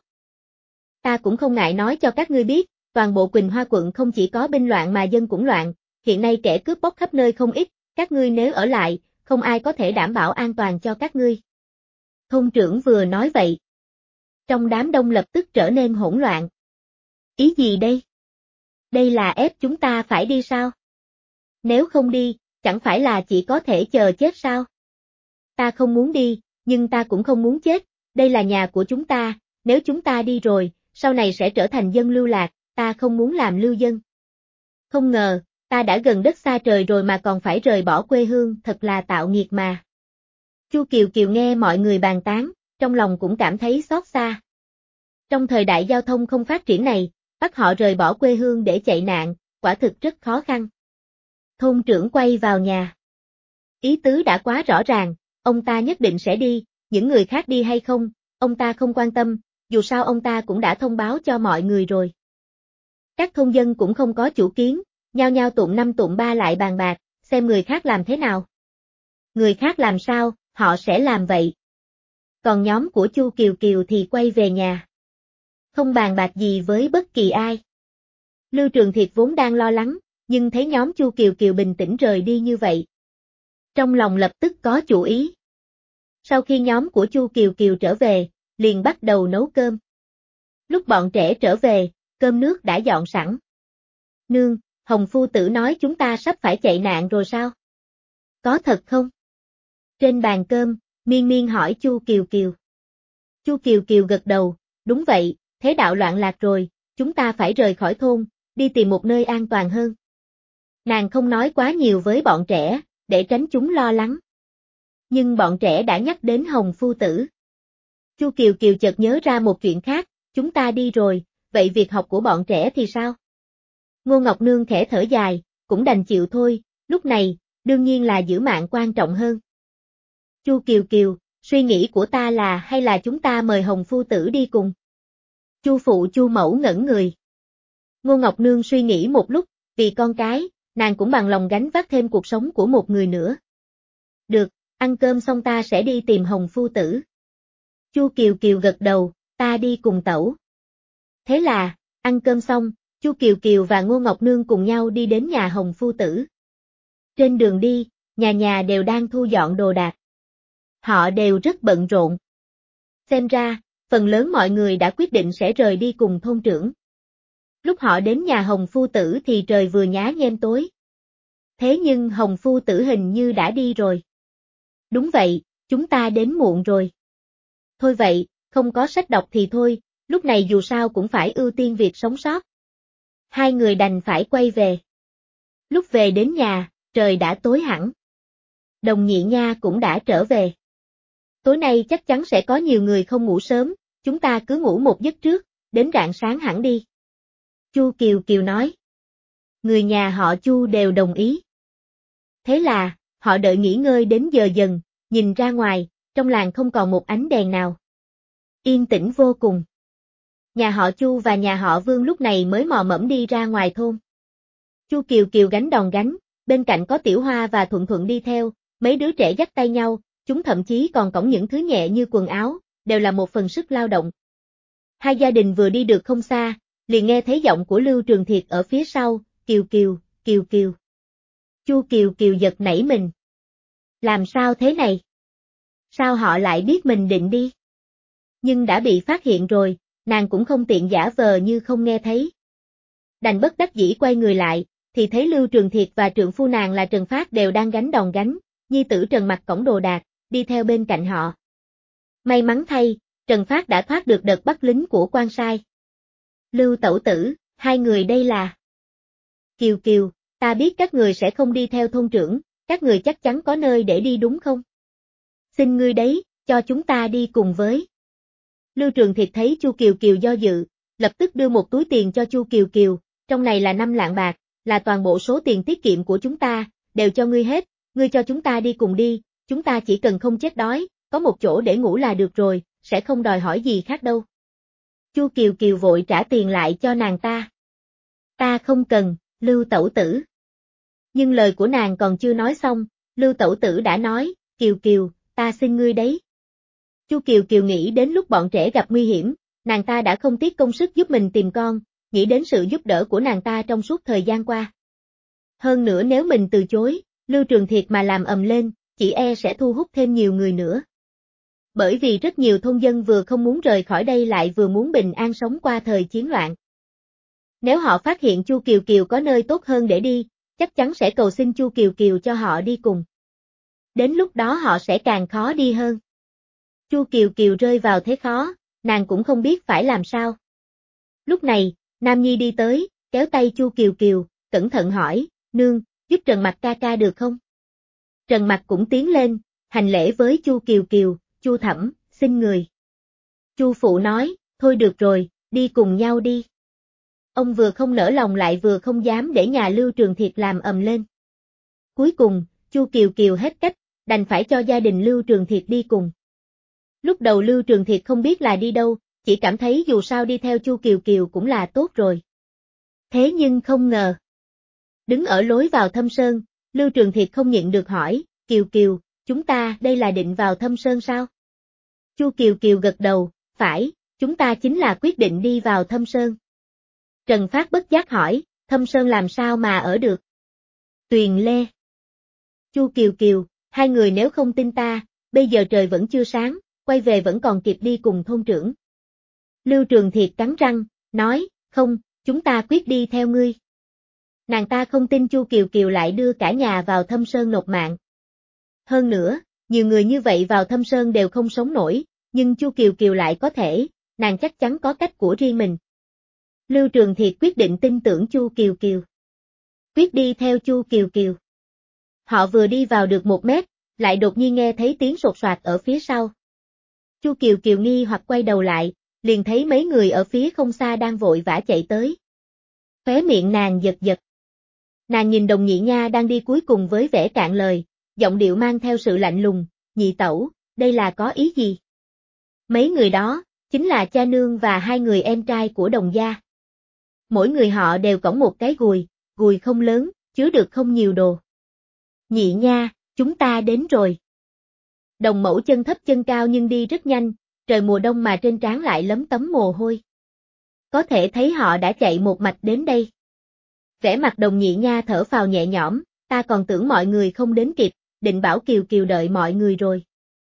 Ta cũng không ngại nói cho các ngươi biết, toàn bộ Quỳnh Hoa quận không chỉ có binh loạn mà dân cũng loạn, hiện nay kẻ cướp bóc khắp nơi không ít, các ngươi nếu ở lại, không ai có thể đảm bảo an toàn cho các ngươi. Thôn trưởng vừa nói vậy. Trong đám đông lập tức trở nên hỗn loạn. Ý gì đây? Đây là ép chúng ta phải đi sao? Nếu không đi, chẳng phải là chỉ có thể chờ chết sao? Ta không muốn đi, nhưng ta cũng không muốn chết, đây là nhà của chúng ta, nếu chúng ta đi rồi, sau này sẽ trở thành dân lưu lạc, ta không muốn làm lưu dân. Không ngờ, ta đã gần đất xa trời rồi mà còn phải rời bỏ quê hương, thật là tạo nghiệt mà. Chu Kiều Kiều nghe mọi người bàn tán, trong lòng cũng cảm thấy xót xa. Trong thời đại giao thông không phát triển này, bắt họ rời bỏ quê hương để chạy nạn, quả thực rất khó khăn. Thôn trưởng quay vào nhà. Ý tứ đã quá rõ ràng, ông ta nhất định sẽ đi, những người khác đi hay không, ông ta không quan tâm, dù sao ông ta cũng đã thông báo cho mọi người rồi. Các thôn dân cũng không có chủ kiến, nhao nhao tụm năm tụm ba lại bàn bạc, xem người khác làm thế nào. Người khác làm sao, họ sẽ làm vậy. Còn nhóm của Chu Kiều Kiều thì quay về nhà. Không bàn bạc gì với bất kỳ ai. Lưu Trường Thiệt vốn đang lo lắng, nhưng thấy nhóm Chu Kiều Kiều bình tĩnh rời đi như vậy. Trong lòng lập tức có chủ ý. Sau khi nhóm của Chu Kiều Kiều trở về, liền bắt đầu nấu cơm. Lúc bọn trẻ trở về, cơm nước đã dọn sẵn. Nương, Hồng Phu Tử nói chúng ta sắp phải chạy nạn rồi sao? Có thật không? Trên bàn cơm, Miên Miên hỏi Chu Kiều Kiều. Chu Kiều Kiều gật đầu, đúng vậy, thế đạo loạn lạc rồi, chúng ta phải rời khỏi thôn, đi tìm một nơi an toàn hơn. Nàng không nói quá nhiều với bọn trẻ, để tránh chúng lo lắng. Nhưng bọn trẻ đã nhắc đến Hồng Phu Tử. Chu Kiều Kiều chợt nhớ ra một chuyện khác, chúng ta đi rồi, vậy việc học của bọn trẻ thì sao? Ngô Ngọc Nương khẽ thở dài, cũng đành chịu thôi, lúc này, đương nhiên là giữ mạng quan trọng hơn. Chu Kiều Kiều, suy nghĩ của ta là hay là chúng ta mời Hồng Phu Tử đi cùng? Chu phụ Chu mẫu ngẩn người. Ngô Ngọc Nương suy nghĩ một lúc, vì con cái, nàng cũng bằng lòng gánh vác thêm cuộc sống của một người nữa. Được, ăn cơm xong ta sẽ đi tìm Hồng Phu Tử. Chu Kiều Kiều gật đầu, ta đi cùng tẩu. Thế là, ăn cơm xong, Chu Kiều Kiều và Ngô Ngọc Nương cùng nhau đi đến nhà Hồng Phu Tử. Trên đường đi, nhà nhà đều đang thu dọn đồ đạc. Họ đều rất bận rộn. Xem ra, phần lớn mọi người đã quyết định sẽ rời đi cùng thôn trưởng. Lúc họ đến nhà Hồng Phu Tử thì trời vừa nhá nhem tối. Thế nhưng Hồng Phu Tử hình như đã đi rồi. Đúng vậy, chúng ta đến muộn rồi. Thôi vậy, không có sách đọc thì thôi, lúc này dù sao cũng phải ưu tiên việc sống sót. Hai người đành phải quay về. Lúc về đến nhà, trời đã tối hẳn. Đồng Nhị Nha cũng đã trở về. Tối nay chắc chắn sẽ có nhiều người không ngủ sớm, chúng ta cứ ngủ một giấc trước, đến rạng sáng hẳn đi. Chu Kiều Kiều nói. Người nhà họ Chu đều đồng ý. Thế là, họ đợi nghỉ ngơi đến giờ dần, nhìn ra ngoài, trong làng không còn một ánh đèn nào. Yên tĩnh vô cùng. Nhà họ Chu và nhà họ Vương lúc này mới mò mẫm đi ra ngoài thôn. Chu Kiều Kiều gánh đòn gánh, bên cạnh có Tiểu Hoa và Thuận Thuận đi theo, mấy đứa trẻ dắt tay nhau, chúng thậm chí còn cõng những thứ nhẹ như quần áo, đều là một phần sức lao động. Hai gia đình vừa đi được không xa, liền nghe thấy giọng của Lưu Trường Thiệt ở phía sau, Kiều Kiều, Kiều Kiều. Chu Kiều Kiều giật nảy mình. Làm sao thế này? Sao họ lại biết mình định đi? Nhưng đã bị phát hiện rồi, nàng cũng không tiện giả vờ như không nghe thấy. Đành bất đắc dĩ quay người lại, thì thấy Lưu Trường Thiệt và trượng phu nàng là Trần Phát đều đang gánh đòn gánh, nhi tử Trần Mặc cõng đồ đạc, đi theo bên cạnh họ. May mắn thay, Trần Phát đã thoát được đợt bắt lính của quan sai. Lưu tẩu tử, hai người đây là... Kiều Kiều, ta biết các người sẽ không đi theo thôn trưởng, các người chắc chắn có nơi để đi đúng không? Xin ngươi đấy, cho chúng ta đi cùng với. Lưu Trường Thiệt thấy Chu Kiều Kiều do dự, lập tức đưa một túi tiền cho Chu Kiều Kiều, trong này là năm lạng bạc, là toàn bộ số tiền tiết kiệm của chúng ta, đều cho ngươi hết, ngươi cho chúng ta đi cùng đi, chúng ta chỉ cần không chết đói, có một chỗ để ngủ là được rồi, sẽ không đòi hỏi gì khác đâu. Chu Kiều Kiều vội trả tiền lại cho nàng ta. Ta không cần, Lưu tẩu tử. Nhưng lời của nàng còn chưa nói xong, Lưu tẩu tử đã nói, Kiều Kiều, ta xin ngươi đấy. Chu Kiều Kiều nghĩ đến lúc bọn trẻ gặp nguy hiểm, nàng ta đã không tiếc công sức giúp mình tìm con, nghĩ đến sự giúp đỡ của nàng ta trong suốt thời gian qua. Hơn nữa nếu mình từ chối, Lưu Trường Thiệt mà làm ầm lên, chỉ e sẽ thu hút thêm nhiều người nữa. Bởi vì rất nhiều thôn dân vừa không muốn rời khỏi đây lại vừa muốn bình an sống qua thời chiến loạn. Nếu họ phát hiện Chu Kiều Kiều có nơi tốt hơn để đi, chắc chắn sẽ cầu xin Chu Kiều Kiều cho họ đi cùng. Đến lúc đó họ sẽ càng khó đi hơn. Chu Kiều Kiều rơi vào thế khó, nàng cũng không biết phải làm sao. Lúc này, Nam Nhi đi tới, kéo tay Chu Kiều Kiều, cẩn thận hỏi, nương, giúp Trần Mặc ca ca được không? Trần Mặc cũng tiến lên, hành lễ với Chu Kiều Kiều, Chu thẩm, xin người. Chu phụ nói, thôi được rồi, đi cùng nhau đi. Ông vừa không nỡ lòng lại vừa không dám để nhà Lưu Trường Thiệt làm ầm lên. Cuối cùng, Chu Kiều Kiều hết cách, đành phải cho gia đình Lưu Trường Thiệt đi cùng. Lúc đầu Lưu Trường Thiệt không biết là đi đâu, chỉ cảm thấy dù sao đi theo Chu Kiều Kiều cũng là tốt rồi. Thế nhưng không ngờ. Đứng ở lối vào Thâm Sơn, Lưu Trường Thiệt không nhịn được hỏi, Kiều Kiều, chúng ta đây là định vào Thâm Sơn sao? Chu Kiều Kiều gật đầu, phải, chúng ta chính là quyết định đi vào Thâm Sơn. Trần Phát bất giác hỏi, Thâm Sơn làm sao mà ở được? Tuyền Lê. Chu Kiều Kiều, hai người nếu không tin ta, bây giờ trời vẫn chưa sáng, quay về vẫn còn kịp đi cùng thôn trưởng. Lưu Trường Thiệt cắn răng, nói, không, chúng ta quyết đi theo ngươi. Nàng ta không tin Chu Kiều Kiều lại đưa cả nhà vào Thâm Sơn nộp mạng. Hơn nữa, nhiều người như vậy vào Thâm Sơn đều không sống nổi, nhưng Chu Kiều Kiều lại có thể, nàng chắc chắn có cách của riêng mình. Lưu Trường Thiệt quyết định tin tưởng Chu Kiều Kiều. Quyết đi theo Chu Kiều Kiều. Họ vừa đi vào được một mét, lại đột nhiên nghe thấy tiếng sột soạt ở phía sau. Chu Kiều Kiều nghi hoặc quay đầu lại, liền thấy mấy người ở phía không xa đang vội vã chạy tới. Khóe miệng nàng giật giật. Nàng nhìn Đồng Nhị Nha đang đi cuối cùng với vẻ cạn lời, giọng điệu mang theo sự lạnh lùng, nhị tẩu, đây là có ý gì? Mấy người đó, chính là cha nương và hai người em trai của Đồng gia. Mỗi người họ đều cõng một cái gùi, gùi không lớn, chứa được không nhiều đồ. Nhị Nha, chúng ta đến rồi. Đồng mẫu chân thấp chân cao nhưng đi rất nhanh, trời mùa đông mà trên trán lại lấm tấm mồ hôi. Có thể thấy họ đã chạy một mạch đến đây. Vẻ mặt Đồng Nhị Nha thở phào nhẹ nhõm, ta còn tưởng mọi người không đến kịp, định bảo Kiều Kiều đợi mọi người rồi.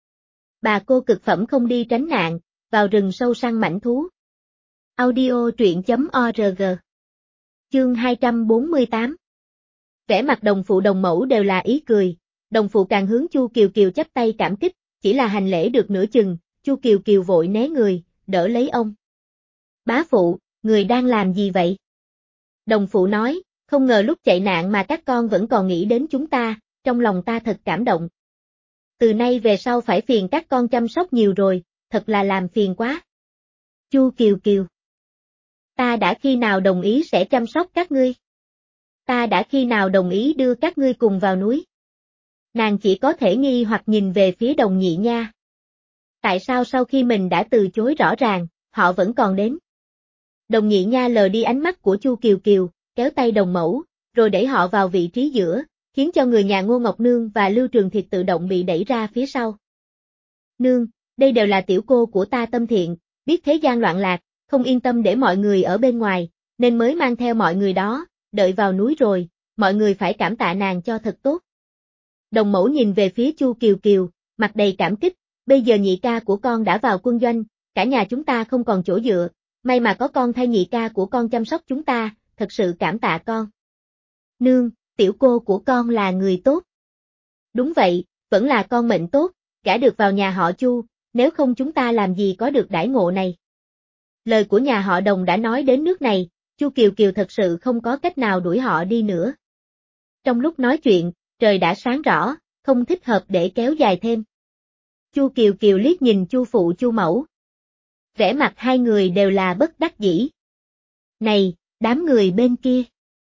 Bà cô cực phẩm không đi tránh nạn, vào rừng sâu săn mãnh thú. Audio truyện chấm org. Chương hai trăm bốn mươi tám. Vẻ mặt đồng phụ đồng mẫu đều là ý cười, đồng phụ càng hướng Chu Kiều Kiều chắp tay cảm kích, chỉ là hành lễ được nửa chừng, Chu Kiều Kiều vội né người, đỡ lấy ông. Bá phụ, người đang làm gì vậy? Đồng phụ nói, không ngờ lúc chạy nạn mà các con vẫn còn nghĩ đến chúng ta, trong lòng ta thật cảm động. Từ nay về sau phải phiền các con chăm sóc nhiều rồi, thật là làm phiền quá. Chu Kiều Kiều. Ta đã khi nào đồng ý sẽ chăm sóc các ngươi? Ta đã khi nào đồng ý đưa các ngươi cùng vào núi? Nàng chỉ có thể nghi hoặc nhìn về phía Đồng Nhị Nha. Tại sao sau khi mình đã từ chối rõ ràng, họ vẫn còn đến? Đồng Nhị Nha lờ đi ánh mắt của Chu Kiều Kiều, kéo tay đồng mẫu, rồi đẩy họ vào vị trí giữa, khiến cho người nhà Ngô Ngọc Nương và Lưu Trường Thịt tự động bị đẩy ra phía sau. Nương, đây đều là tiểu cô của ta tâm thiện, biết thế gian loạn lạc, không yên tâm để mọi người ở bên ngoài, nên mới mang theo mọi người đó, đợi vào núi rồi, mọi người phải cảm tạ nàng cho thật tốt. Đồng mẫu nhìn về phía Chu Kiều Kiều, mặt đầy cảm kích, bây giờ nhị ca của con đã vào quân doanh, cả nhà chúng ta không còn chỗ dựa, may mà có con thay nhị ca của con chăm sóc chúng ta, thật sự cảm tạ con. Nương, tiểu cô của con là người tốt. Đúng vậy, vẫn là con mệnh tốt, gả được vào nhà họ Chu, nếu không chúng ta làm gì có được đãi ngộ này. Lời của nhà họ Đồng đã nói đến nước này, Chu Kiều Kiều thật sự không có cách nào đuổi họ đi nữa. Trong lúc nói chuyện, trời đã sáng rõ, không thích hợp để kéo dài thêm. Chu Kiều Kiều liếc nhìn Chu phụ Chu mẫu. Vẻ mặt hai người đều là bất đắc dĩ. Này, đám người bên kia.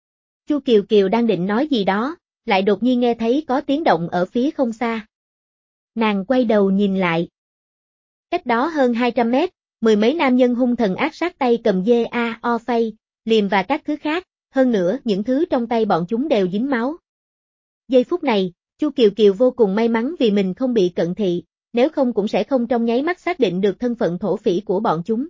Chu Kiều Kiều đang định nói gì đó, lại đột nhiên nghe thấy có tiếng động ở phía không xa. Nàng quay đầu nhìn lại. Cách đó hơn hai trăm mét, mười mấy nam nhân hung thần ác sát tay cầm dê a o phay, liềm và các thứ khác, hơn nữa những thứ trong tay bọn chúng đều dính máu. Giây phút này, Chu Kiều Kiều vô cùng may mắn vì mình không bị cận thị, nếu không cũng sẽ không trong nháy mắt xác định được thân phận thổ phỉ của bọn chúng.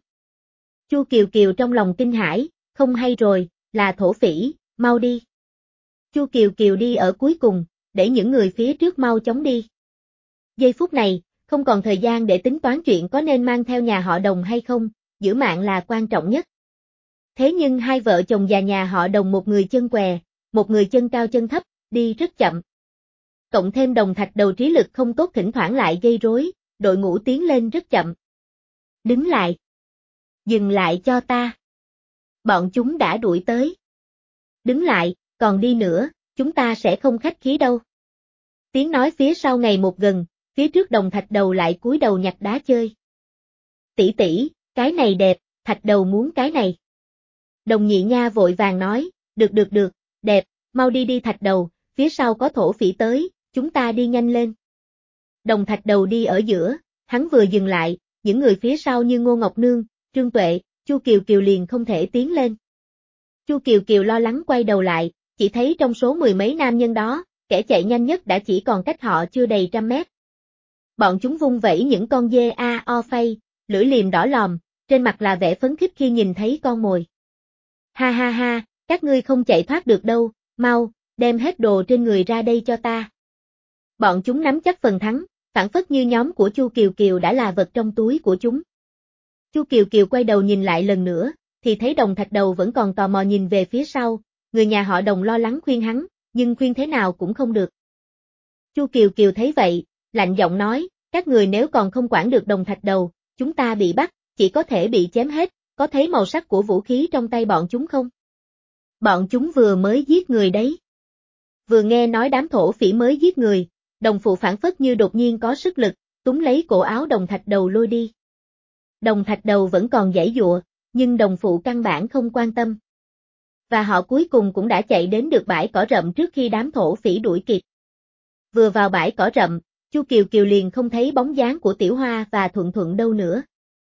Chu Kiều Kiều trong lòng kinh hãi, không hay rồi, là thổ phỉ, mau đi. Chu Kiều Kiều đi ở cuối cùng, để những người phía trước mau chóng đi. Giây phút này, không còn thời gian để tính toán chuyện có nên mang theo nhà họ Đồng hay không, giữ mạng là quan trọng nhất. Thế nhưng hai vợ chồng già nhà họ Đồng một người chân què, một người chân cao chân thấp, đi rất chậm. Cộng thêm Đồng Thạch Đầu trí lực không tốt thỉnh thoảng lại gây rối, đội ngũ tiến lên rất chậm. Đứng lại. Dừng lại cho ta. Bọn chúng đã đuổi tới. Đứng lại, còn đi nữa, chúng ta sẽ không khách khí đâu. Tiếng nói phía sau ngày một gần, phía trước Đồng Thạch Đầu lại cúi đầu nhặt đá chơi. Tỷ tỷ, cái này đẹp, Thạch Đầu muốn cái này. Đồng Nhị Nha vội vàng nói, được được được, đẹp, mau đi đi Thạch Đầu, phía sau có thổ phỉ tới, chúng ta đi nhanh lên. Đồng Thạch Đầu đi ở giữa, hắn vừa dừng lại, những người phía sau như Ngô Ngọc Nương, Trương Tuệ, Chu Kiều Kiều liền không thể tiến lên. Chu Kiều Kiều lo lắng quay đầu lại, chỉ thấy trong số mười mấy nam nhân đó, kẻ chạy nhanh nhất đã chỉ còn cách họ chưa đầy trăm mét. Bọn chúng vung vẩy những con dê a o phay, lưỡi liềm đỏ lòm, trên mặt là vẻ phấn khích khi nhìn thấy con mồi. Ha ha ha, các ngươi không chạy thoát được đâu, mau, đem hết đồ trên người ra đây cho ta. Bọn chúng nắm chắc phần thắng, phản phất như nhóm của Chu Kiều Kiều đã là vật trong túi của chúng. Chu Kiều Kiều quay đầu nhìn lại lần nữa, thì thấy Đồng Thạch Đầu vẫn còn tò mò nhìn về phía sau, người nhà họ Đồng lo lắng khuyên hắn, nhưng khuyên thế nào cũng không được. Chu Kiều Kiều thấy vậy, lạnh giọng nói, các người nếu còn không quản được Đồng Thạch Đầu, chúng ta bị bắt, chỉ có thể bị chém hết, có thấy màu sắc của vũ khí trong tay bọn chúng không? Bọn chúng vừa mới giết người đấy. Vừa nghe nói đám thổ phỉ mới giết người, Đồng phụ phản phất như đột nhiên có sức lực, túm lấy cổ áo Đồng Thạch Đầu lôi đi. Đồng Thạch Đầu vẫn còn giãy giụa, nhưng Đồng phụ căn bản không quan tâm. Và họ cuối cùng cũng đã chạy đến được bãi cỏ rậm trước khi đám thổ phỉ đuổi kịp. Vừa vào bãi cỏ rậm, Chu Kiều Kiều liền không thấy bóng dáng của Tiểu Hoa và Thuận Thuận đâu nữa.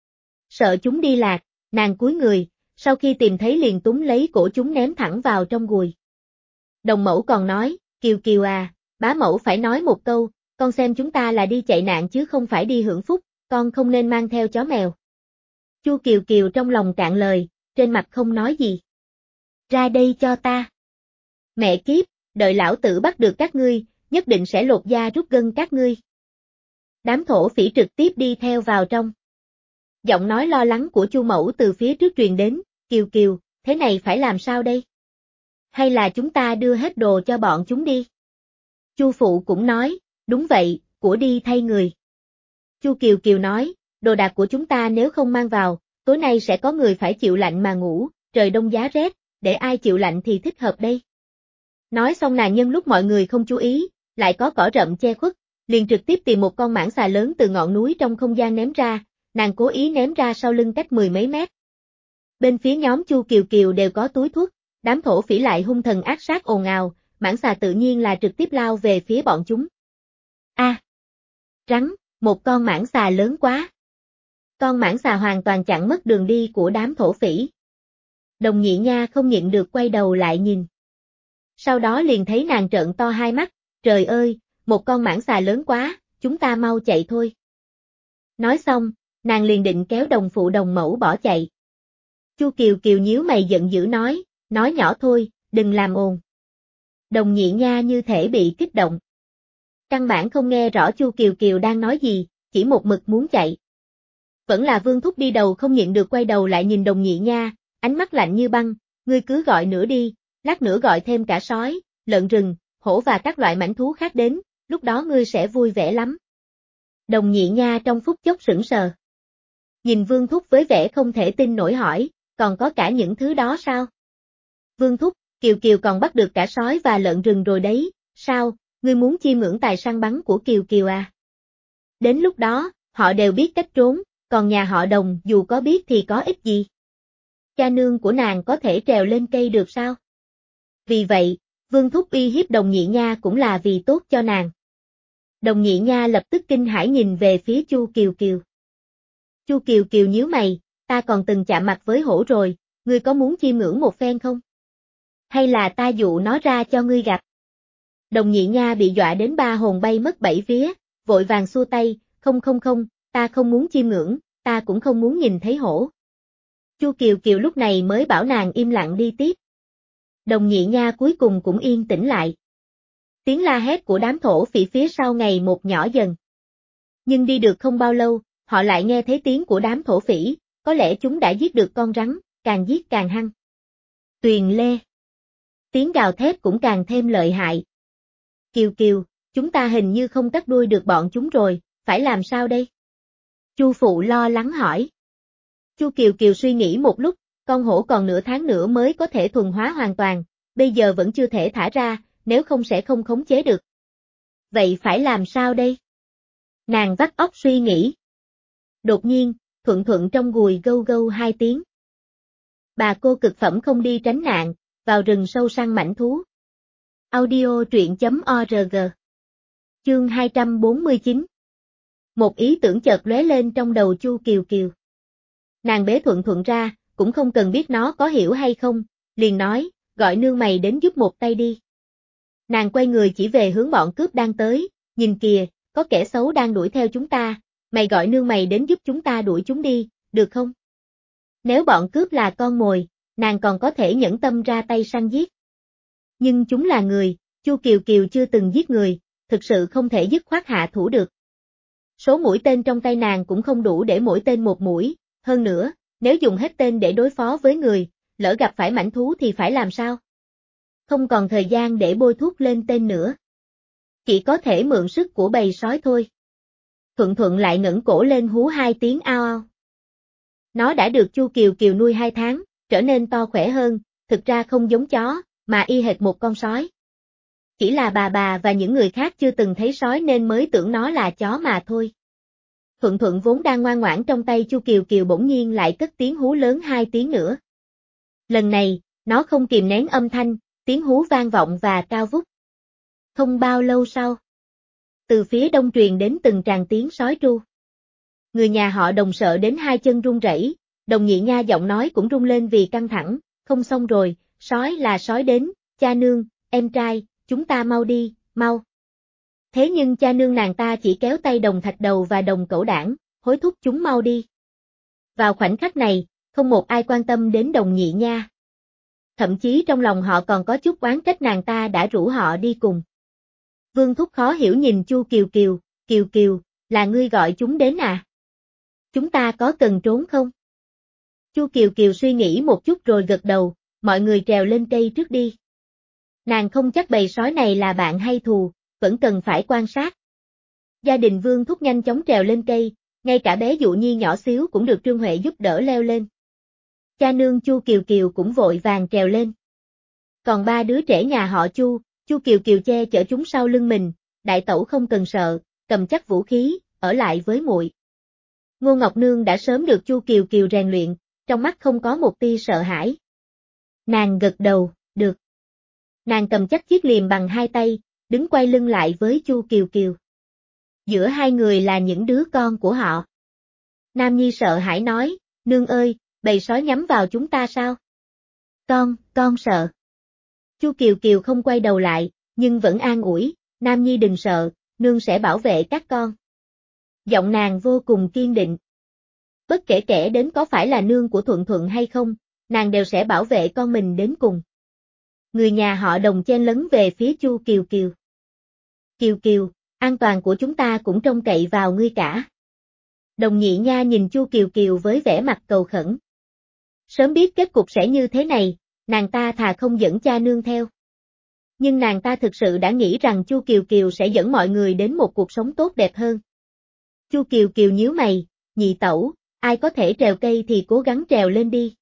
Sợ chúng đi lạc, nàng cúi người, sau khi tìm thấy liền túm lấy cổ chúng ném thẳng vào trong gùi. Đồng mẫu còn nói, Kiều Kiều à, bá mẫu phải nói một câu, con xem chúng ta là đi chạy nạn chứ không phải đi hưởng phúc, con không nên mang theo chó mèo. Chu Kiều Kiều trong lòng cạn lời, trên mặt không nói gì. Ra đây cho ta. Mẹ kiếp, đợi lão tử bắt được các ngươi, nhất định sẽ lột da rút gân các ngươi. Đám thổ phỉ trực tiếp đi theo vào trong. Giọng nói lo lắng của Chu mẫu từ phía trước truyền đến, Kiều Kiều, thế này phải làm sao đây? Hay là chúng ta đưa hết đồ cho bọn chúng đi? Chu phụ cũng nói, đúng vậy, của đi thay người. Chu Kiều Kiều nói, đồ đạc của chúng ta nếu không mang vào, tối nay sẽ có người phải chịu lạnh mà ngủ, trời đông giá rét, để ai chịu lạnh thì thích hợp đây. Nói xong nàng nhân lúc mọi người không chú ý, lại có cỏ rậm che khuất, liền trực tiếp tìm một con mãng xà lớn từ ngọn núi trong không gian ném ra, nàng cố ý ném ra sau lưng cách mười mấy mét. Bên phía nhóm Chu Kiều Kiều đều có túi thuốc, đám thổ phỉ lại hung thần ác sát ồn ào, mãng xà tự nhiên là trực tiếp lao về phía bọn chúng. A, à, rắn, một con mãng xà lớn quá. Con mãng xà hoàn toàn chặn mất đường đi của đám thổ phỉ. Đồng Nhị Nha không nhịn được quay đầu lại nhìn. Sau đó liền thấy nàng trợn to hai mắt, trời ơi, một con mãng xà lớn quá, chúng ta mau chạy thôi. Nói xong, nàng liền định kéo đồng phụ đồng mẫu bỏ chạy. Chu Kiều Kiều nhíu mày giận dữ nói, nói nhỏ thôi, đừng làm ồn. Đồng Nhị Nha như thể bị kích động. Căn bản không nghe rõ Chu Kiều Kiều đang nói gì, chỉ một mực muốn chạy. Vẫn là Vương Thúc đi đầu không nhịn được quay đầu lại nhìn Đồng Nhị Nha, ánh mắt lạnh như băng, ngươi cứ gọi nữa đi, lát nữa gọi thêm cả sói, lợn rừng, hổ và các loại mãnh thú khác đến, lúc đó ngươi sẽ vui vẻ lắm. Đồng Nhị Nha trong phút chốc sững sờ. Nhìn Vương Thúc với vẻ không thể tin nổi hỏi, còn có cả những thứ đó sao? Vương Thúc, Kiều Kiều còn bắt được cả sói và lợn rừng rồi đấy, sao, ngươi muốn chiêm ngưỡng tài săn bắn của Kiều Kiều à? Đến lúc đó, họ đều biết cách trốn, còn nhà họ Đồng dù có biết thì có ích gì? Cha nương của nàng có thể trèo lên cây được sao? Vì vậy, Vương Thúc uy hiếp Đồng Nhị Nha cũng là vì tốt cho nàng. Đồng Nhị Nha lập tức kinh hãi nhìn về phía Chu Kiều Kiều. Chu Kiều Kiều nhíu mày, ta còn từng chạm mặt với hổ rồi, ngươi có muốn chiêm ngưỡng một phen không? Hay là ta dụ nó ra cho ngươi gặp? Đồng Nhị Nha bị dọa đến ba hồn bay mất bảy vía, vội vàng xua tay, không không không, ta không muốn chiêm ngưỡng, ta cũng không muốn nhìn thấy hổ. Chu Kiều Kiều lúc này mới bảo nàng im lặng đi tiếp. Đồng Nhị Nha cuối cùng cũng yên tĩnh lại. Tiếng la hét của đám thổ phỉ phía sau ngày một nhỏ dần. Nhưng đi được không bao lâu, họ lại nghe thấy tiếng của đám thổ phỉ, có lẽ chúng đã giết được con rắn, càng giết càng hăng. Tuyền lê. Tiếng gào thét cũng càng thêm lợi hại. Kiều Kiều, chúng ta hình như không cắt đuôi được bọn chúng rồi, phải làm sao đây? Chu Phụ lo lắng hỏi. Chu Kiều Kiều suy nghĩ một lúc, con hổ còn nửa tháng nữa mới có thể thuần hóa hoàn toàn, bây giờ vẫn chưa thể thả ra, nếu không sẽ không khống chế được. Vậy phải làm sao đây? Nàng vắt óc suy nghĩ. Đột nhiên, Thuận Thuận trong gùi gâu gâu hai tiếng. Bà cô cực phẩm không đi tránh nạn, vào rừng sâu săn mãnh thú. Audio truyện chấm org. Chương hai trăm bốn mươi chín. Một ý tưởng chợt lóe lên trong đầu Chu Kiều Kiều. Nàng bế Thuận Thuận ra, cũng không cần biết nó có hiểu hay không, liền nói, gọi nương mày đến giúp một tay đi. Nàng quay người chỉ về hướng bọn cướp đang tới, nhìn kìa, có kẻ xấu đang đuổi theo chúng ta, mày gọi nương mày đến giúp chúng ta đuổi chúng đi, được không? Nếu bọn cướp là con mồi, nàng còn có thể nhẫn tâm ra tay săn giết. Nhưng chúng là người, Chu Kiều Kiều chưa từng giết người, thực sự không thể dứt khoát hạ thủ được. Số mũi tên trong tay nàng cũng không đủ để mỗi tên một mũi, hơn nữa, nếu dùng hết tên để đối phó với người, lỡ gặp phải mãnh thú thì phải làm sao? Không còn thời gian để bôi thuốc lên tên nữa. Chỉ có thể mượn sức của bầy sói thôi. Thuận Thuận lại ngẩng cổ lên hú hai tiếng ao ao. Nó đã được Chu Kiều Kiều nuôi hai tháng, trở nên to khỏe hơn, thực ra không giống chó, mà y hệt một con sói. Chỉ là bà bà và những người khác chưa từng thấy sói nên mới tưởng nó là chó mà thôi. Thuận Thuận vốn đang ngoan ngoãn trong tay Chu Kiều Kiều bỗng nhiên lại cất tiếng hú lớn hai tiếng nữa. Lần này, nó không kìm nén âm thanh, tiếng hú vang vọng và cao vút. Không bao lâu sau, từ phía đông truyền đến từng tràng tiếng sói tru. Người nhà họ Đồng sợ đến hai chân run rẩy, Đồng Nhị Nha giọng nói cũng rung lên vì căng thẳng, không xong rồi, sói là sói đến, cha nương, em trai, chúng ta mau đi, mau. Thế nhưng cha nương nàng ta chỉ kéo tay Đồng Thạch Đầu và Đồng Cẩu Đảng, hối thúc chúng mau đi. Vào khoảnh khắc này, không một ai quan tâm đến Đồng Nhị Nha. Thậm chí trong lòng họ còn có chút oán trách nàng ta đã rủ họ đi cùng. Vương Thúc khó hiểu nhìn Chu Kiều Kiều, Kiều Kiều, là ngươi gọi chúng đến à? Chúng ta có cần trốn không? Chu Kiều Kiều suy nghĩ một chút rồi gật đầu, mọi người trèo lên cây trước đi. Nàng không chắc bầy sói này là bạn hay thù, vẫn cần phải quan sát. Gia đình Vương Thúc nhanh chóng trèo lên cây, ngay cả bé Dụ Nhi nhỏ xíu cũng được Trương Huệ giúp đỡ leo lên. Cha nương Chu Kiều Kiều cũng vội vàng trèo lên. Còn ba đứa trẻ nhà họ Chu, Chu Kiều Kiều che chở chúng sau lưng mình, đại tẩu không cần sợ, cầm chắc vũ khí, ở lại với muội. Ngô Ngọc Nương đã sớm được Chu Kiều Kiều rèn luyện, trong mắt không có một tia sợ hãi. Nàng gật đầu, được. Nàng cầm chắc chiếc liềm bằng hai tay, đứng quay lưng lại với Chu Kiều Kiều. Giữa hai người là những đứa con của họ. Nam Nhi sợ hãi nói, nương ơi, bầy sói nhắm vào chúng ta sao? Con, con sợ. Chu Kiều Kiều không quay đầu lại, nhưng vẫn an ủi, Nam Nhi đừng sợ, nương sẽ bảo vệ các con. Giọng nàng vô cùng kiên định. Bất kể kẻ đến có phải là nương của Thuận Thuận hay không, nàng đều sẽ bảo vệ con mình đến cùng. Người nhà họ Đồng chen lấn về phía Chu Kiều Kiều. Kiều Kiều, an toàn của chúng ta cũng trông cậy vào ngươi cả. Đồng Nhị Nha nhìn Chu Kiều Kiều với vẻ mặt cầu khẩn. Sớm biết kết cục sẽ như thế này, nàng ta thà không dẫn cha nương theo. Nhưng nàng ta thực sự đã nghĩ rằng Chu Kiều Kiều sẽ dẫn mọi người đến một cuộc sống tốt đẹp hơn. Chu Kiều Kiều nhíu mày, nhị tẩu, ai có thể trèo cây thì cố gắng trèo lên đi.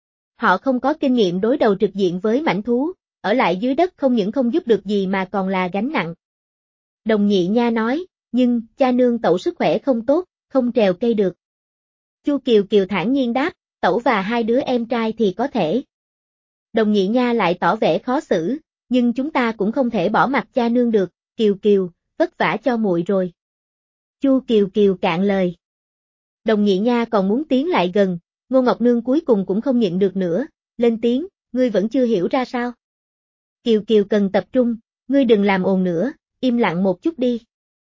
Họ không có kinh nghiệm đối đầu trực diện với mãnh thú, ở lại dưới đất không những không giúp được gì mà còn là gánh nặng. Đồng Nhị Nha nói, nhưng, cha nương tẩu sức khỏe không tốt, không trèo cây được. Chu Kiều Kiều thản nhiên đáp, tẩu và hai đứa em trai thì có thể. Đồng Nhị Nha lại tỏ vẻ khó xử, nhưng chúng ta cũng không thể bỏ mặc cha nương được, Kiều Kiều, vất vả cho muội rồi. Chu Kiều Kiều cạn lời. Đồng Nhị Nha còn muốn tiến lại gần, Ngô Ngọc Nương cuối cùng cũng không nhịn được nữa, lên tiếng, ngươi vẫn chưa hiểu ra sao. Kiều Kiều cần tập trung, ngươi đừng làm ồn nữa, im lặng một chút đi.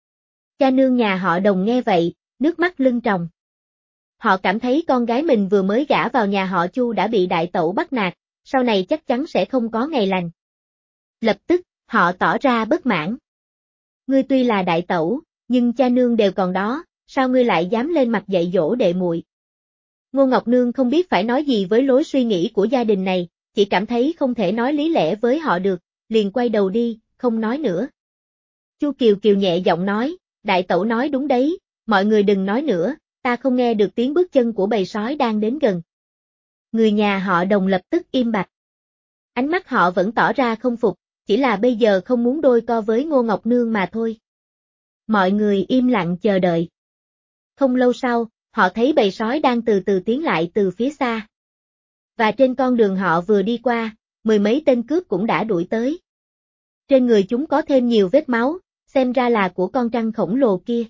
Cha nương nhà họ Đồng nghe vậy, nước mắt lưng tròng. Họ cảm thấy con gái mình vừa mới gả vào nhà họ Chu đã bị đại tẩu bắt nạt, sau này chắc chắn sẽ không có ngày lành. Lập tức, họ tỏ ra bất mãn. Ngươi tuy là đại tẩu, nhưng cha nương đều còn đó, sao ngươi lại dám lên mặt dạy dỗ đệ muội? Ngô Ngọc Nương không biết phải nói gì với lối suy nghĩ của gia đình này, chỉ cảm thấy không thể nói lý lẽ với họ được, liền quay đầu đi, không nói nữa. Chu Kiều Kiều nhẹ giọng nói, đại tẩu nói đúng đấy, mọi người đừng nói nữa, ta không nghe được tiếng bước chân của bầy sói đang đến gần. Người nhà họ Đồng lập tức im bặt. Ánh mắt họ vẫn tỏ ra không phục, chỉ là bây giờ không muốn đôi co với Ngô Ngọc Nương mà thôi. Mọi người im lặng chờ đợi. Không lâu sau, họ thấy bầy sói đang từ từ tiến lại từ phía xa. Và trên con đường họ vừa đi qua, mười mấy tên cướp cũng đã đuổi tới. Trên người chúng có thêm nhiều vết máu, xem ra là của con trăn khổng lồ kia.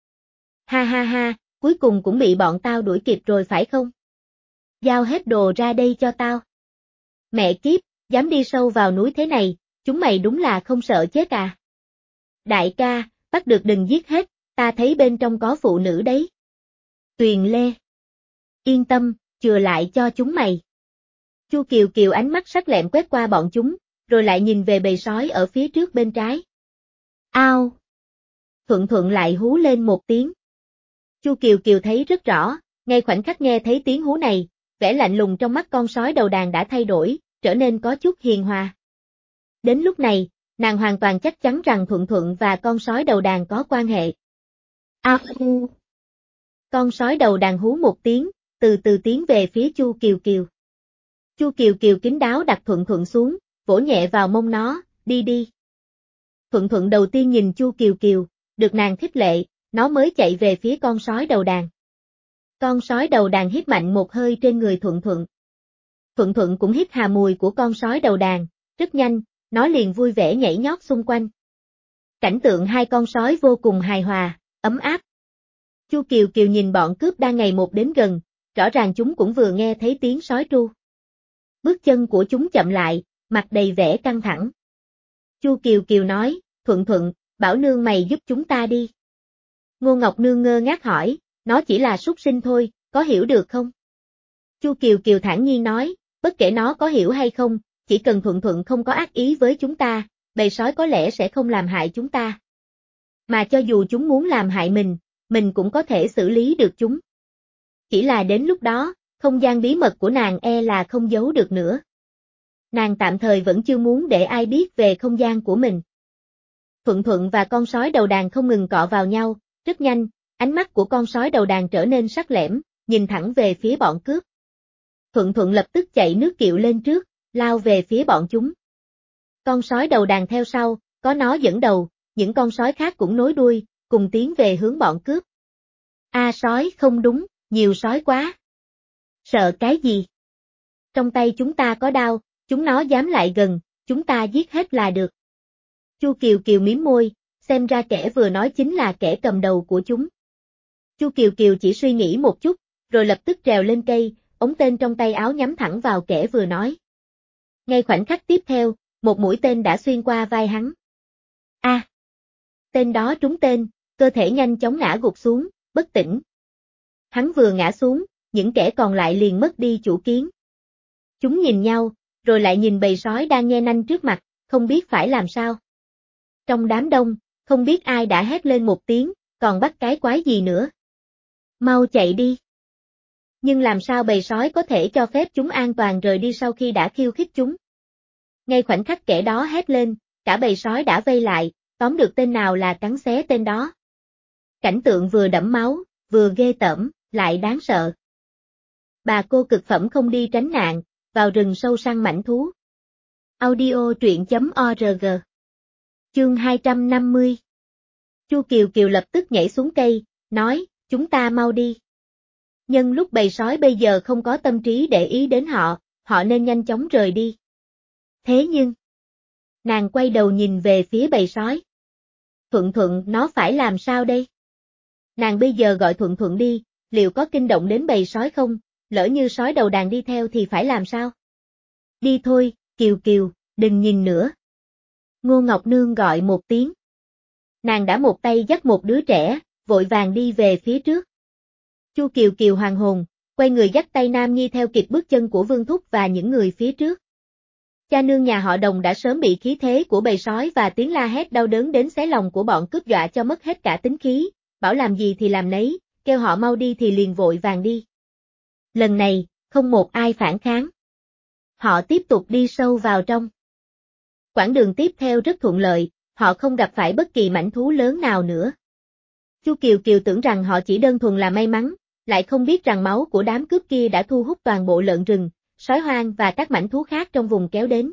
Ha ha ha, cuối cùng cũng bị bọn tao đuổi kịp rồi phải không? Giao hết đồ ra đây cho tao. Mẹ kiếp, dám đi sâu vào núi thế này, chúng mày đúng là không sợ chết à? Đại ca, bắt được đừng giết hết, ta thấy bên trong có phụ nữ đấy. Tuyền Lê. Yên tâm, chừa lại cho chúng mày. Chu Kiều Kiều ánh mắt sắc lẹm quét qua bọn chúng, rồi lại nhìn về bầy sói ở phía trước bên trái. Ao. Thuận Thuận lại hú lên một tiếng. Chu Kiều Kiều thấy rất rõ, ngay khoảnh khắc nghe thấy tiếng hú này, vẻ lạnh lùng trong mắt con sói đầu đàn đã thay đổi, trở nên có chút hiền hòa. Đến lúc này, nàng hoàn toàn chắc chắn rằng Thuận Thuận và con sói đầu đàn có quan hệ. A hu. Con sói đầu đàn hú một tiếng, từ từ tiến về phía Chu Kiều Kiều. Chu Kiều Kiều kín đáo đặt Thuận Thuận xuống, vỗ nhẹ vào mông nó, đi đi. Thuận Thuận đầu tiên nhìn Chu Kiều Kiều, được nàng khích lệ, nó mới chạy về phía con sói đầu đàn. Con sói đầu đàn hít mạnh một hơi trên người Thuận Thuận. Thuận Thuận cũng hít hà mùi của con sói đầu đàn, rất nhanh, nó liền vui vẻ nhảy nhót xung quanh. Cảnh tượng hai con sói vô cùng hài hòa, ấm áp. Chu Kiều Kiều nhìn bọn cướp đang ngày một đến gần, rõ ràng chúng cũng vừa nghe thấy tiếng sói tru. Bước chân của chúng chậm lại, mặt đầy vẻ căng thẳng. Chu Kiều Kiều nói, Thuận Thuận, bảo nương mày giúp chúng ta đi. Ngô Ngọc Nương ngơ ngác hỏi, nó chỉ là súc sinh thôi, có hiểu được không? Chu Kiều Kiều thản nhiên nói, bất kể nó có hiểu hay không, chỉ cần Thuận Thuận không có ác ý với chúng ta, bầy sói có lẽ sẽ không làm hại chúng ta. Mà cho dù chúng muốn làm hại mình, mình cũng có thể xử lý được chúng. Chỉ là đến lúc đó, không gian bí mật của nàng e là không giấu được nữa. Nàng tạm thời vẫn chưa muốn để ai biết về không gian của mình. Thuận Thuận và con sói đầu đàn không ngừng cọ vào nhau, rất nhanh, ánh mắt của con sói đầu đàn trở nên sắc lẻm, nhìn thẳng về phía bọn cướp. Thuận Thuận lập tức chạy nước kiệu lên trước, lao về phía bọn chúng. Con sói đầu đàn theo sau, có nó dẫn đầu, những con sói khác cũng nối đuôi, cùng tiến về hướng bọn cướp. A sói không đúng, nhiều sói quá. Sợ cái gì? Trong tay chúng ta có đao, chúng nó dám lại gần, chúng ta giết hết là được. Chu Kiều Kiều mím môi, xem ra kẻ vừa nói chính là kẻ cầm đầu của chúng. Chu Kiều Kiều chỉ suy nghĩ một chút, rồi lập tức trèo lên cây, ống tên trong tay áo nhắm thẳng vào kẻ vừa nói. Ngay khoảnh khắc tiếp theo, một mũi tên đã xuyên qua vai hắn. A! À, tên đó trúng tên, cơ thể nhanh chóng ngã gục xuống, bất tỉnh. Hắn vừa ngã xuống, những kẻ còn lại liền mất đi chủ kiến. Chúng nhìn nhau, rồi lại nhìn bầy sói đang nhe nanh trước mặt, không biết phải làm sao. Trong đám đông, không biết ai đã hét lên một tiếng, còn bắt cái quái gì nữa. Mau chạy đi. Nhưng làm sao bầy sói có thể cho phép chúng an toàn rời đi sau khi đã khiêu khích chúng? Ngay khoảnh khắc kẻ đó hét lên, cả bầy sói đã vây lại, tóm được tên nào là cắn xé tên đó. Cảnh tượng vừa đẫm máu, vừa ghê tởm, lại đáng sợ. Bà cô cực phẩm không đi tránh nạn, vào rừng sâu săn mãnh thú. Audio truyện chấm org. Chương hai trăm năm mươi. Chu Kiều Kiều lập tức nhảy xuống cây, nói, chúng ta mau đi. Nhân lúc bầy sói bây giờ không có tâm trí để ý đến họ, họ nên nhanh chóng rời đi. Thế nhưng, nàng quay đầu nhìn về phía bầy sói. Thuận Thuận nó phải làm sao đây? Nàng bây giờ gọi Thuận Thuận đi, liệu có kinh động đến bầy sói không? Lỡ như sói đầu đàn đi theo thì phải làm sao? Đi thôi, Kiều Kiều, đừng nhìn nữa. Ngô Ngọc Nương gọi một tiếng. Nàng đã một tay dắt một đứa trẻ, vội vàng đi về phía trước. Chu Kiều Kiều hoàng hồn, quay người dắt tay Nam Nhi theo kịp bước chân của Vương Thúc và những người phía trước. Cha nương nhà họ Đồng đã sớm bị khí thế của bầy sói và tiếng la hét đau đớn đến xé lòng của bọn cướp dọa cho mất hết cả tính khí, bảo làm gì thì làm nấy, kêu họ mau đi thì liền vội vàng đi. Lần này, không một ai phản kháng. Họ tiếp tục đi sâu vào trong. Quãng đường tiếp theo rất thuận lợi, họ không gặp phải bất kỳ mãnh thú lớn nào nữa. Chu Kiều Kiều tưởng rằng họ chỉ đơn thuần là may mắn, lại không biết rằng máu của đám cướp kia đã thu hút toàn bộ lợn rừng, sói hoang và các mãnh thú khác trong vùng kéo đến.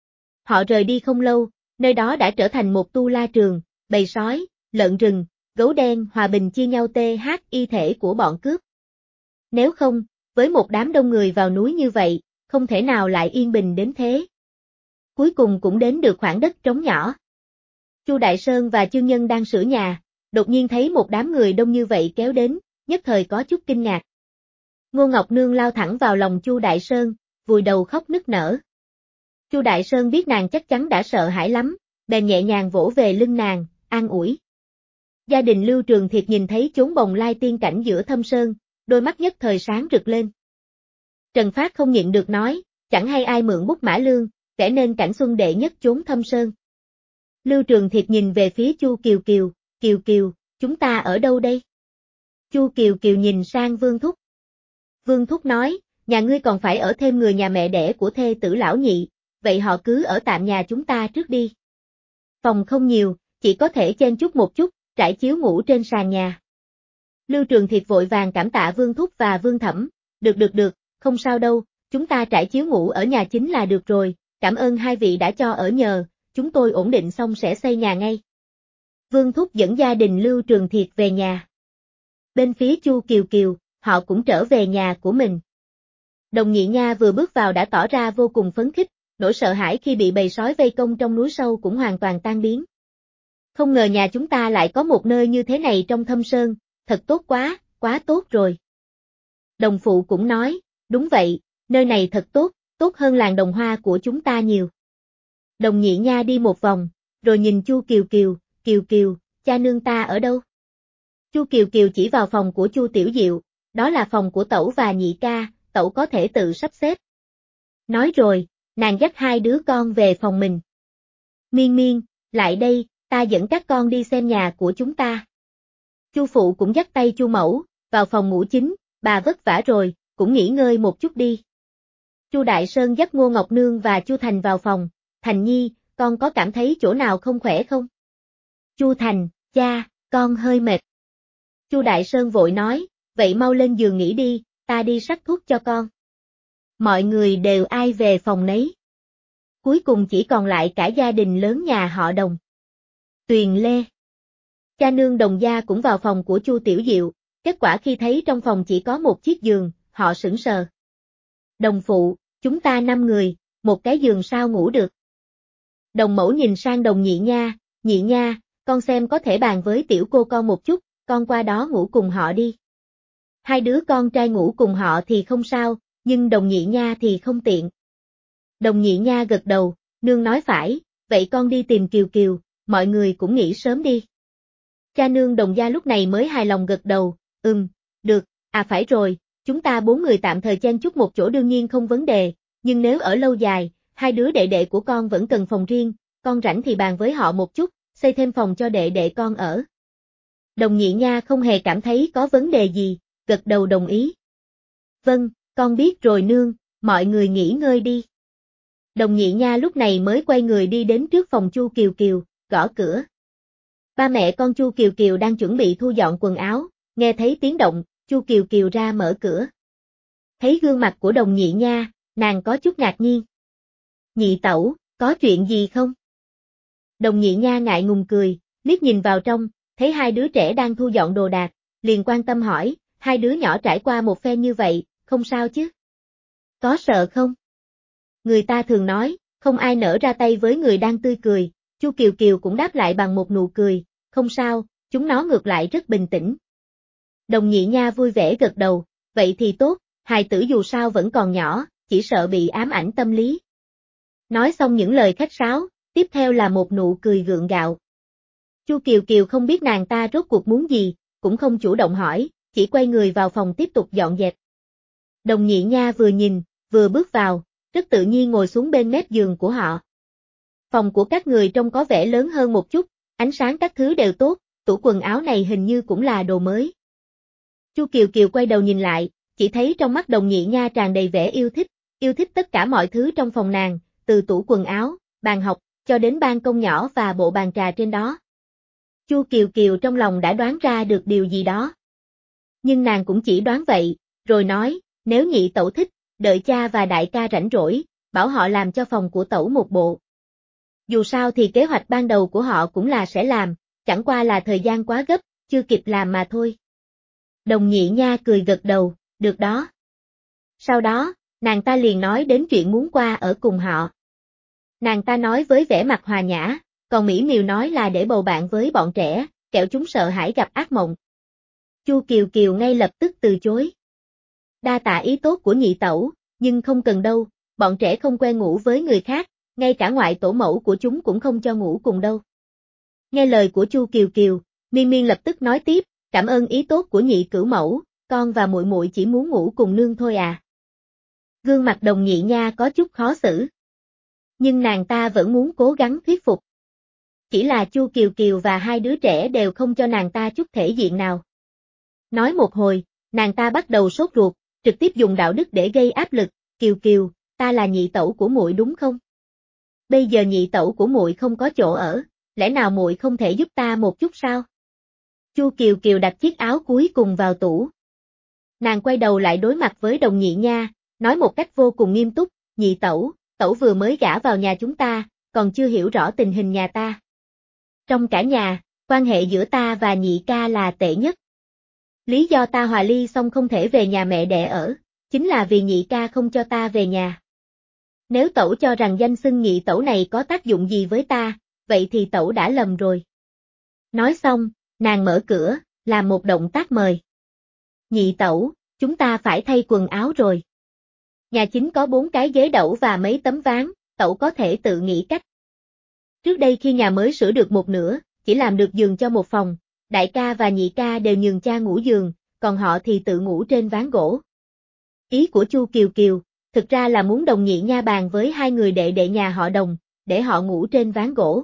Họ rời đi không lâu, nơi đó đã trở thành một tu la trường, bầy sói, lợn rừng, gấu đen hòa bình chia nhau tê hát y thể của bọn cướp. Nếu không, với một đám đông người vào núi như vậy, không thể nào lại yên bình đến thế. Cuối cùng cũng đến được khoảng đất trống nhỏ. Chu Đại Sơn và Chương Nhân đang sửa nhà, đột nhiên thấy một đám người đông như vậy kéo đến, nhất thời có chút kinh ngạc. Ngô Ngọc Nương lao thẳng vào lòng Chu Đại Sơn, vùi đầu khóc nức nở. Chu Đại Sơn biết nàng chắc chắn đã sợ hãi lắm, bèn nhẹ nhàng vỗ về lưng nàng, an ủi. Gia đình Lưu Trường Thiệt nhìn thấy chốn bồng lai tiên cảnh giữa thâm sơn, đôi mắt nhất thời sáng rực lên. Trần Phát không nhịn được nói, chẳng hay ai mượn bút mã lương, vẽ nên cảnh xuân đệ nhất chốn thâm sơn. Lưu Trường Thiệt nhìn về phía Chu Kiều Kiều, Kiều Kiều, chúng ta ở đâu đây? Chu Kiều Kiều nhìn sang Vương Thúc. Vương Thúc nói, nhà ngươi còn phải ở thêm người nhà mẹ đẻ của thê tử lão nhị, vậy họ cứ ở tạm nhà chúng ta trước đi. Phòng không nhiều, chỉ có thể chen chúc một chút, trải chiếu ngủ trên sàn nhà. Lưu Trường Thiệt vội vàng cảm tạ Vương Thúc và Vương Thẩm, được được được, không sao đâu, chúng ta trải chiếu ngủ ở nhà chính là được rồi, cảm ơn hai vị đã cho ở nhờ, chúng tôi ổn định xong sẽ xây nhà ngay. Vương Thúc dẫn gia đình Lưu Trường Thiệt về nhà. Bên phía Chu Kiều Kiều, họ cũng trở về nhà của mình. Đồng Nhị Nha vừa bước vào đã tỏ ra vô cùng phấn khích, nỗi sợ hãi khi bị bầy sói vây công trong núi sâu cũng hoàn toàn tan biến. Không ngờ nhà chúng ta lại có một nơi như thế này trong thâm sơn, thật tốt quá, quá tốt rồi. Đồng Phụ cũng nói, đúng vậy, nơi này thật tốt, tốt hơn làng Đồng Hoa của chúng ta nhiều. Đồng Nhị Nha đi một vòng, rồi nhìn Chu Kiều Kiều, Kiều Kiều, cha nương ta ở đâu? Chu Kiều Kiều chỉ vào phòng của Chu Tiểu Diệu, đó là phòng của Tẩu và Nhị ca, Tẩu có thể tự sắp xếp. Nói rồi, nàng dắt hai đứa con về phòng mình. Miên Miên, lại đây, ta dẫn các con đi xem nhà của chúng ta. Chu Phụ cũng dắt tay Chu Mẫu, vào phòng ngủ chính, bà vất vả rồi, cũng nghỉ ngơi một chút đi. Chu Đại Sơn dắt Ngô Ngọc Nương và Chu Thành vào phòng, Thành Nhi, con có cảm thấy chỗ nào không khỏe không? Chu Thành, cha, con hơi mệt. Chu Đại Sơn vội nói, vậy mau lên giường nghỉ đi, ta đi sắc thuốc cho con. Mọi người đều ai về phòng nấy. Cuối cùng chỉ còn lại cả gia đình lớn nhà họ Đồng. Tuyền Lê. Cha nương Đồng gia cũng vào phòng của Chu Tiểu Diệu, kết quả khi thấy trong phòng chỉ có một chiếc giường, họ sững sờ. Đồng Phụ, chúng ta năm người, một cái giường sao ngủ được. Đồng Mẫu nhìn sang Đồng Nhị Nha, Nhị Nha, con xem có thể bàn với tiểu cô con một chút, con qua đó ngủ cùng họ đi. Hai đứa con trai ngủ cùng họ thì không sao, nhưng Đồng Nhị Nha thì không tiện. Đồng Nhị Nha gật đầu, Nương nói phải, vậy con đi tìm Kiều Kiều, mọi người cũng nghỉ sớm đi. Cha nương Đồng gia lúc này mới hài lòng gật đầu, ừm, được, à phải rồi, chúng ta bốn người tạm thời chen chúc một chỗ đương nhiên không vấn đề, nhưng nếu ở lâu dài, hai đứa đệ đệ của con vẫn cần phòng riêng, con rảnh thì bàn với họ một chút, xây thêm phòng cho đệ đệ con ở. Đồng Nhị Nha không hề cảm thấy có vấn đề gì, gật đầu đồng ý. Vâng, con biết rồi nương, mọi người nghỉ ngơi đi. Đồng Nhị Nha lúc này mới quay người đi đến trước phòng Chu Kiều Kiều, gõ cửa. Ba mẹ con Chu Kiều Kiều đang chuẩn bị thu dọn quần áo, nghe thấy tiếng động, Chu Kiều Kiều ra mở cửa. Thấy gương mặt của Đồng Nhị Nha, nàng có chút ngạc nhiên. Nhị tẩu, có chuyện gì không? Đồng Nhị Nha ngại ngùng cười, liếc nhìn vào trong, thấy hai đứa trẻ đang thu dọn đồ đạc, liền quan tâm hỏi, hai đứa nhỏ trải qua một phen như vậy, không sao chứ? Có sợ không? Người ta thường nói, không ai nỡ ra tay với người đang tươi cười, Chu Kiều Kiều cũng đáp lại bằng một nụ cười, không sao, chúng nó ngược lại rất bình tĩnh. Đồng Nhị Nha vui vẻ gật đầu, vậy thì tốt, hài tử dù sao vẫn còn nhỏ, chỉ sợ bị ám ảnh tâm lý. Nói xong những lời khách sáo, tiếp theo là một nụ cười gượng gạo. Chu Kiều Kiều không biết nàng ta rốt cuộc muốn gì, cũng không chủ động hỏi, chỉ quay người vào phòng tiếp tục dọn dẹp. Đồng Nhị Nha vừa nhìn, vừa bước vào, rất tự nhiên ngồi xuống bên mép giường của họ. Phòng của các người trông có vẻ lớn hơn một chút, ánh sáng các thứ đều tốt, tủ quần áo này hình như cũng là đồ mới. Chu Kiều Kiều quay đầu nhìn lại, chỉ thấy trong mắt Đồng Nhị Nha tràn đầy vẻ yêu thích, yêu thích tất cả mọi thứ trong phòng nàng, từ tủ quần áo, bàn học, cho đến ban công nhỏ và bộ bàn trà trên đó. Chu Kiều Kiều trong lòng đã đoán ra được điều gì đó. Nhưng nàng cũng chỉ đoán vậy, rồi nói, nếu nhị tẩu thích, đợi cha và đại ca rảnh rỗi, bảo họ làm cho phòng của tẩu một bộ. Dù sao thì kế hoạch ban đầu của họ cũng là sẽ làm, chẳng qua là thời gian quá gấp, chưa kịp làm mà thôi. Đồng Nhị Nha cười gật đầu, được đó. Sau đó, nàng ta liền nói đến chuyện muốn qua ở cùng họ. Nàng ta nói với vẻ mặt hòa nhã, còn Mỹ Miều nói là để bầu bạn với bọn trẻ, kẻo chúng sợ hãi gặp ác mộng. Chu Kiều Kiều ngay lập tức từ chối. Đa tạ ý tốt của nhị tẩu, nhưng không cần đâu, bọn trẻ không quen ngủ với người khác, ngay cả ngoại tổ mẫu của chúng cũng không cho ngủ cùng đâu. Nghe lời của Chu Kiều Kiều, Miên Miên lập tức nói tiếp, cảm ơn ý tốt của nhị cửu mẫu, con và muội muội chỉ muốn ngủ cùng nương thôi à. Gương mặt Đồng Nhị Nha có chút khó xử. Nhưng nàng ta vẫn muốn cố gắng thuyết phục. Chỉ là Chu Kiều Kiều và hai đứa trẻ đều không cho nàng ta chút thể diện nào. Nói một hồi, nàng ta bắt đầu sốt ruột, trực tiếp dùng đạo đức để gây áp lực, Kiều Kiều, ta là nhị tẩu của muội đúng không? Bây giờ nhị tẩu của muội không có chỗ ở, lẽ nào muội không thể giúp ta một chút sao? Chu Kiều Kiều đặt chiếc áo cuối cùng vào tủ. Nàng quay đầu lại đối mặt với Đồng Nhị Nha, nói một cách vô cùng nghiêm túc, nhị tẩu, tẩu vừa mới gả vào nhà chúng ta, còn chưa hiểu rõ tình hình nhà ta. Trong cả nhà, quan hệ giữa ta và nhị ca là tệ nhất. Lý do ta hòa ly xong không thể về nhà mẹ đẻ ở, chính là vì nhị ca không cho ta về nhà. Nếu tẩu cho rằng danh xưng nhị tẩu này có tác dụng gì với ta, vậy thì tẩu đã lầm rồi. Nói xong, nàng mở cửa, làm một động tác mời. Nhị tẩu, chúng ta phải thay quần áo rồi. Nhà chính có bốn cái ghế đẩu và mấy tấm ván, tẩu có thể tự nghĩ cách. Trước đây khi nhà mới sửa được một nửa, chỉ làm được giường cho một phòng, đại ca và nhị ca đều nhường cha ngủ giường, còn họ thì tự ngủ trên ván gỗ. Ý của Chu Kiều Kiều, thực ra là muốn Đồng Nhị Nha bàn với hai người đệ đệ nhà họ Đồng, để họ ngủ trên ván gỗ.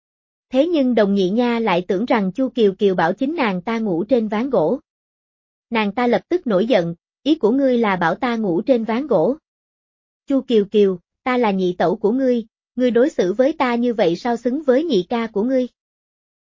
Thế nhưng Đồng Nhị Nha lại tưởng rằng Chu Kiều Kiều bảo chính nàng ta ngủ trên ván gỗ. Nàng ta lập tức nổi giận, ý của ngươi là bảo ta ngủ trên ván gỗ. Chu Kiều Kiều, ta là nhị tẩu của ngươi, ngươi đối xử với ta như vậy sao xứng với nhị ca của ngươi?